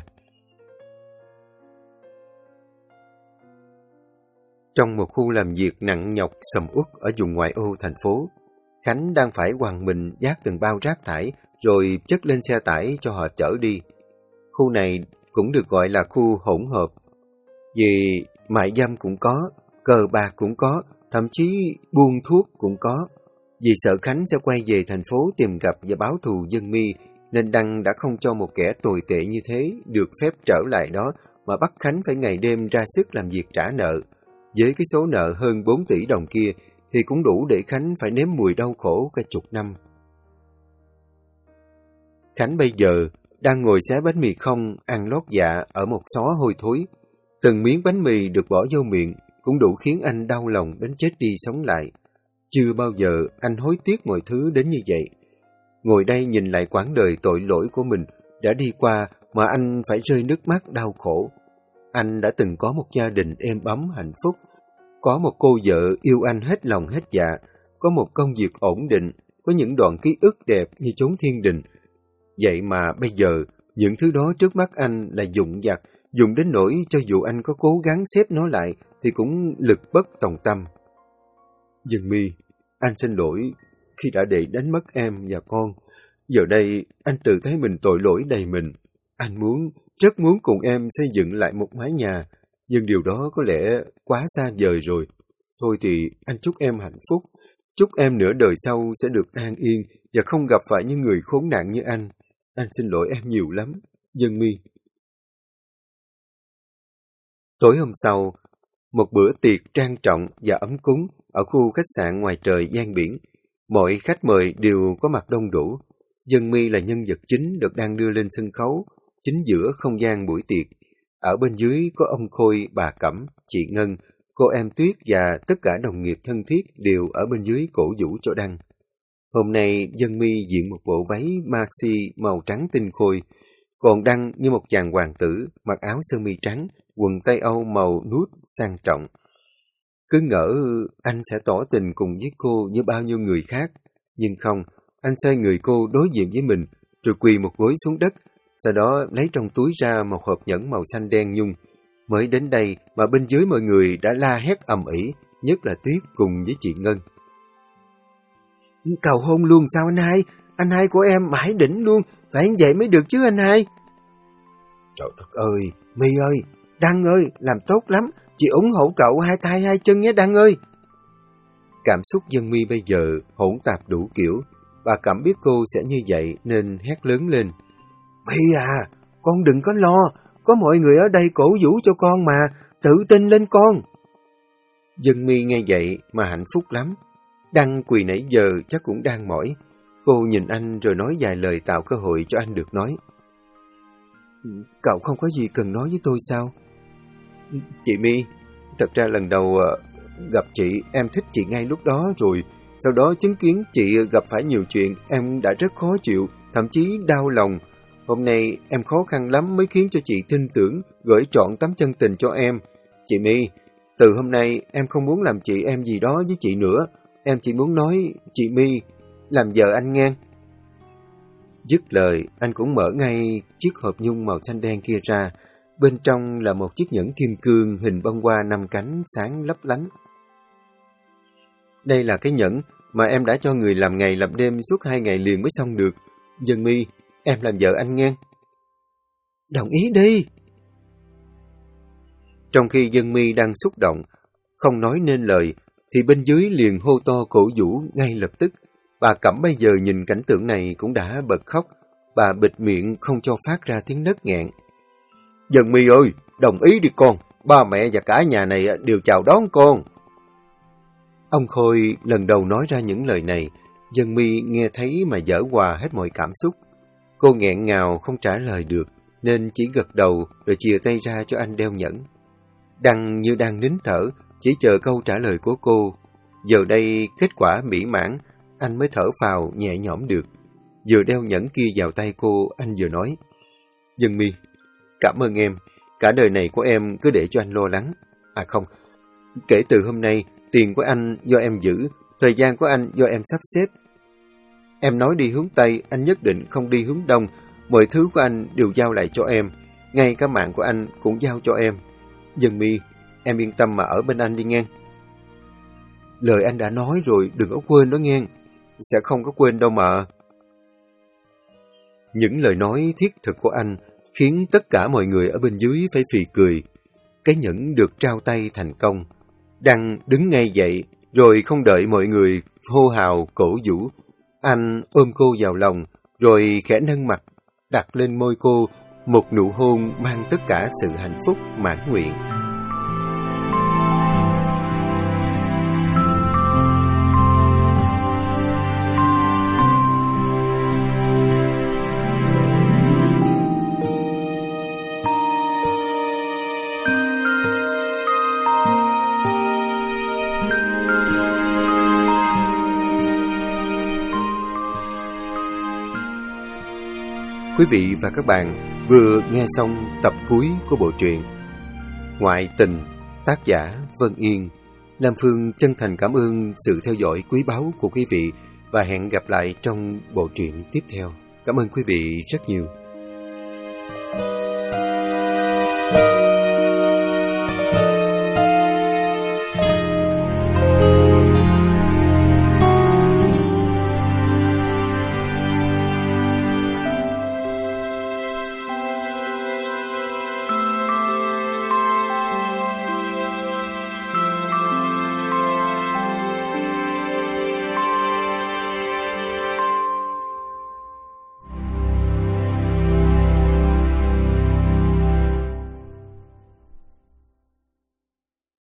Trong một khu làm việc nặng nhọc sầm uất ở vùng ngoại ô thành phố, Khánh đang phải quằn mình vác từng bao rác thải rồi chất lên xe tải cho họ chở đi. Khu này cũng được gọi là khu hỗn hợp, vì mại dâm cũng có, cờ bạc cũng có, thậm chí buôn thuốc cũng có. Vì sợ Khánh sẽ quay về thành phố tìm gặp và báo thù Dân My, nên Đăng đã không cho một kẻ tồi tệ như thế được phép trở lại đó, mà bắt Khánh phải ngày đêm ra sức làm việc trả nợ. Với cái số nợ hơn 4 tỷ đồng kia, thì cũng đủ để Khánh phải nếm mùi đau khổ cả chục năm. Khánh bây giờ đang ngồi xé bánh mì không, ăn lót dạ ở một xó hôi thối. Từng miếng bánh mì được bỏ vô miệng cũng đủ khiến anh đau lòng đến chết đi sống lại. Chưa bao giờ anh hối tiếc mọi thứ đến như vậy. Ngồi đây nhìn lại quãng đời tội lỗi của mình đã đi qua mà anh phải rơi nước mắt đau khổ. Anh đã từng có một gia đình êm ấm hạnh phúc, có một cô vợ yêu anh hết lòng hết dạ, có một công việc ổn định, có những đoạn ký ức đẹp như chốn thiên đình. Vậy mà bây giờ, những thứ đó trước mắt anh là dụng vặt, dùng đến nỗi cho dù anh có cố gắng xếp nó lại thì cũng lực bất tòng tâm. Dân My, anh xin lỗi khi đã để đánh mất em và con. Giờ đây, anh tự thấy mình tội lỗi đầy mình. Anh rất muốn cùng em xây dựng lại một mái nhà, nhưng điều đó có lẽ quá xa vời rồi. Thôi thì anh chúc em hạnh phúc, chúc em nửa đời sau sẽ được an yên và không gặp phải những người khốn nạn như anh. Anh xin lỗi em nhiều lắm, Dân My. Tối hôm sau, một bữa tiệc trang trọng và ấm cúng ở khu khách sạn ngoài trời gian biển. Mọi khách mời đều có mặt đông đủ. Dân My là nhân vật chính được đang đưa lên sân khấu, chính giữa không gian buổi tiệc. Ở bên dưới có ông Khôi, bà Cẩm, chị Ngân, cô em Tuyết và tất cả đồng nghiệp thân thiết đều ở bên dưới cổ vũ cho Đăng. Hôm nay Dân My diện một bộ váy maxi màu trắng tinh khôi, còn Đăng như một chàng hoàng tử, mặc áo sơ mi trắng, quần tây Âu màu nút sang trọng. Cứ ngỡ anh sẽ tỏ tình cùng với cô như bao nhiêu người khác, nhưng không, anh xoay người cô đối diện với mình, rồi quỳ một gối xuống đất, sau đó lấy trong túi ra một hộp nhẫn màu xanh đen nhung. Mới đến đây mà bên dưới mọi người đã la hét ầm ĩ, nhất là Tuyết cùng với chị Ngân. Cầu hôn luôn sao anh hai của em mãi đỉnh luôn, phải vậy mới được chứ anh hai. Trời đất ơi, My ơi, Đăng ơi, làm tốt lắm, chị ủng hộ cậu hai tay hai chân nhé Đăng ơi. Cảm xúc Dân My bây giờ hỗn tạp đủ kiểu, bà Cẩm biết cô sẽ như vậy nên hét lớn lên. My à, con đừng có lo, có mọi người ở đây cổ vũ cho con mà, tự tin lên con. Dân My nghe vậy mà hạnh phúc lắm. Đăng quỳ nãy giờ chắc cũng đang mỏi. Cô nhìn anh rồi nói vài lời tạo cơ hội cho anh được nói. Cậu không có gì cần nói với tôi sao? Chị My, thật ra lần đầu gặp chị, em thích chị ngay lúc đó rồi. Sau đó chứng kiến chị gặp phải nhiều chuyện, em đã rất khó chịu, thậm chí đau lòng. Hôm nay em khó khăn lắm mới khiến cho chị tin tưởng, gửi trọn tấm chân tình cho em. Chị My, từ hôm nay em không muốn làm chị em gì đó với chị nữa. Em chỉ muốn nói, chị My, làm vợ anh nghe. Dứt lời, anh cũng mở ngay chiếc hộp nhung màu xanh đen kia ra. Bên trong là một chiếc nhẫn kim cương hình bông hoa 5 cánh sáng lấp lánh. Đây là cái nhẫn mà em đã cho người làm ngày làm đêm suốt 2 ngày liền mới xong được. Dân My, em làm vợ anh nghe. Đồng ý đi. Trong khi Dân My đang xúc động, không nói nên lời, thì bên dưới liền hô to cổ vũ ngay lập tức. Bà Cẩm bây giờ nhìn cảnh tượng này cũng đã bật khóc. Bà bịt miệng không cho phát ra tiếng nấc nghẹn. Dân My ơi, đồng ý đi con. Ba mẹ và cả nhà này đều chào đón con. Ông Khôi lần đầu nói ra những lời này. Dân My nghe thấy mà dở hòa hết mọi cảm xúc. Cô nghẹn ngào không trả lời được, nên chỉ gật đầu rồi chìa tay ra cho anh đeo nhẫn. Đăng như đang nín thở, chỉ chờ câu trả lời của cô. Giờ đây kết quả mỹ mãn, anh mới thở phào nhẹ nhõm được. Vừa đeo nhẫn kia vào tay cô, anh vừa nói. Dân My, cảm ơn em. Cả đời này của em cứ để cho anh lo lắng. À không, kể từ hôm nay, tiền của anh do em giữ, thời gian của anh do em sắp xếp. Em nói đi hướng Tây, anh nhất định không đi hướng Đông. Mọi thứ của anh đều giao lại cho em. Ngay cả mạng của anh cũng giao cho em. Dân My, em yên tâm mà ở bên anh đi nghe. Lời anh đã nói rồi, đừng có quên đó nghe. Sẽ không có quên đâu mà. Những lời nói thiết thực của anh khiến tất cả mọi người ở bên dưới phải phì cười. Cái nhẫn được trao tay thành công. Đăng đứng ngay dậy, rồi không đợi mọi người hô hào cổ vũ. Anh ôm cô vào lòng, rồi khẽ nâng mặt, đặt lên môi cô một nụ hôn mang tất cả sự hạnh phúc mãn nguyện. Quý vị và các bạn vừa nghe xong tập cuối của bộ truyện Ngoại tình, tác giả Vân Yên. Lam Phương chân thành cảm ơn sự theo dõi quý báu của quý vị và hẹn gặp lại trong bộ truyện tiếp theo. Cảm ơn quý vị rất nhiều.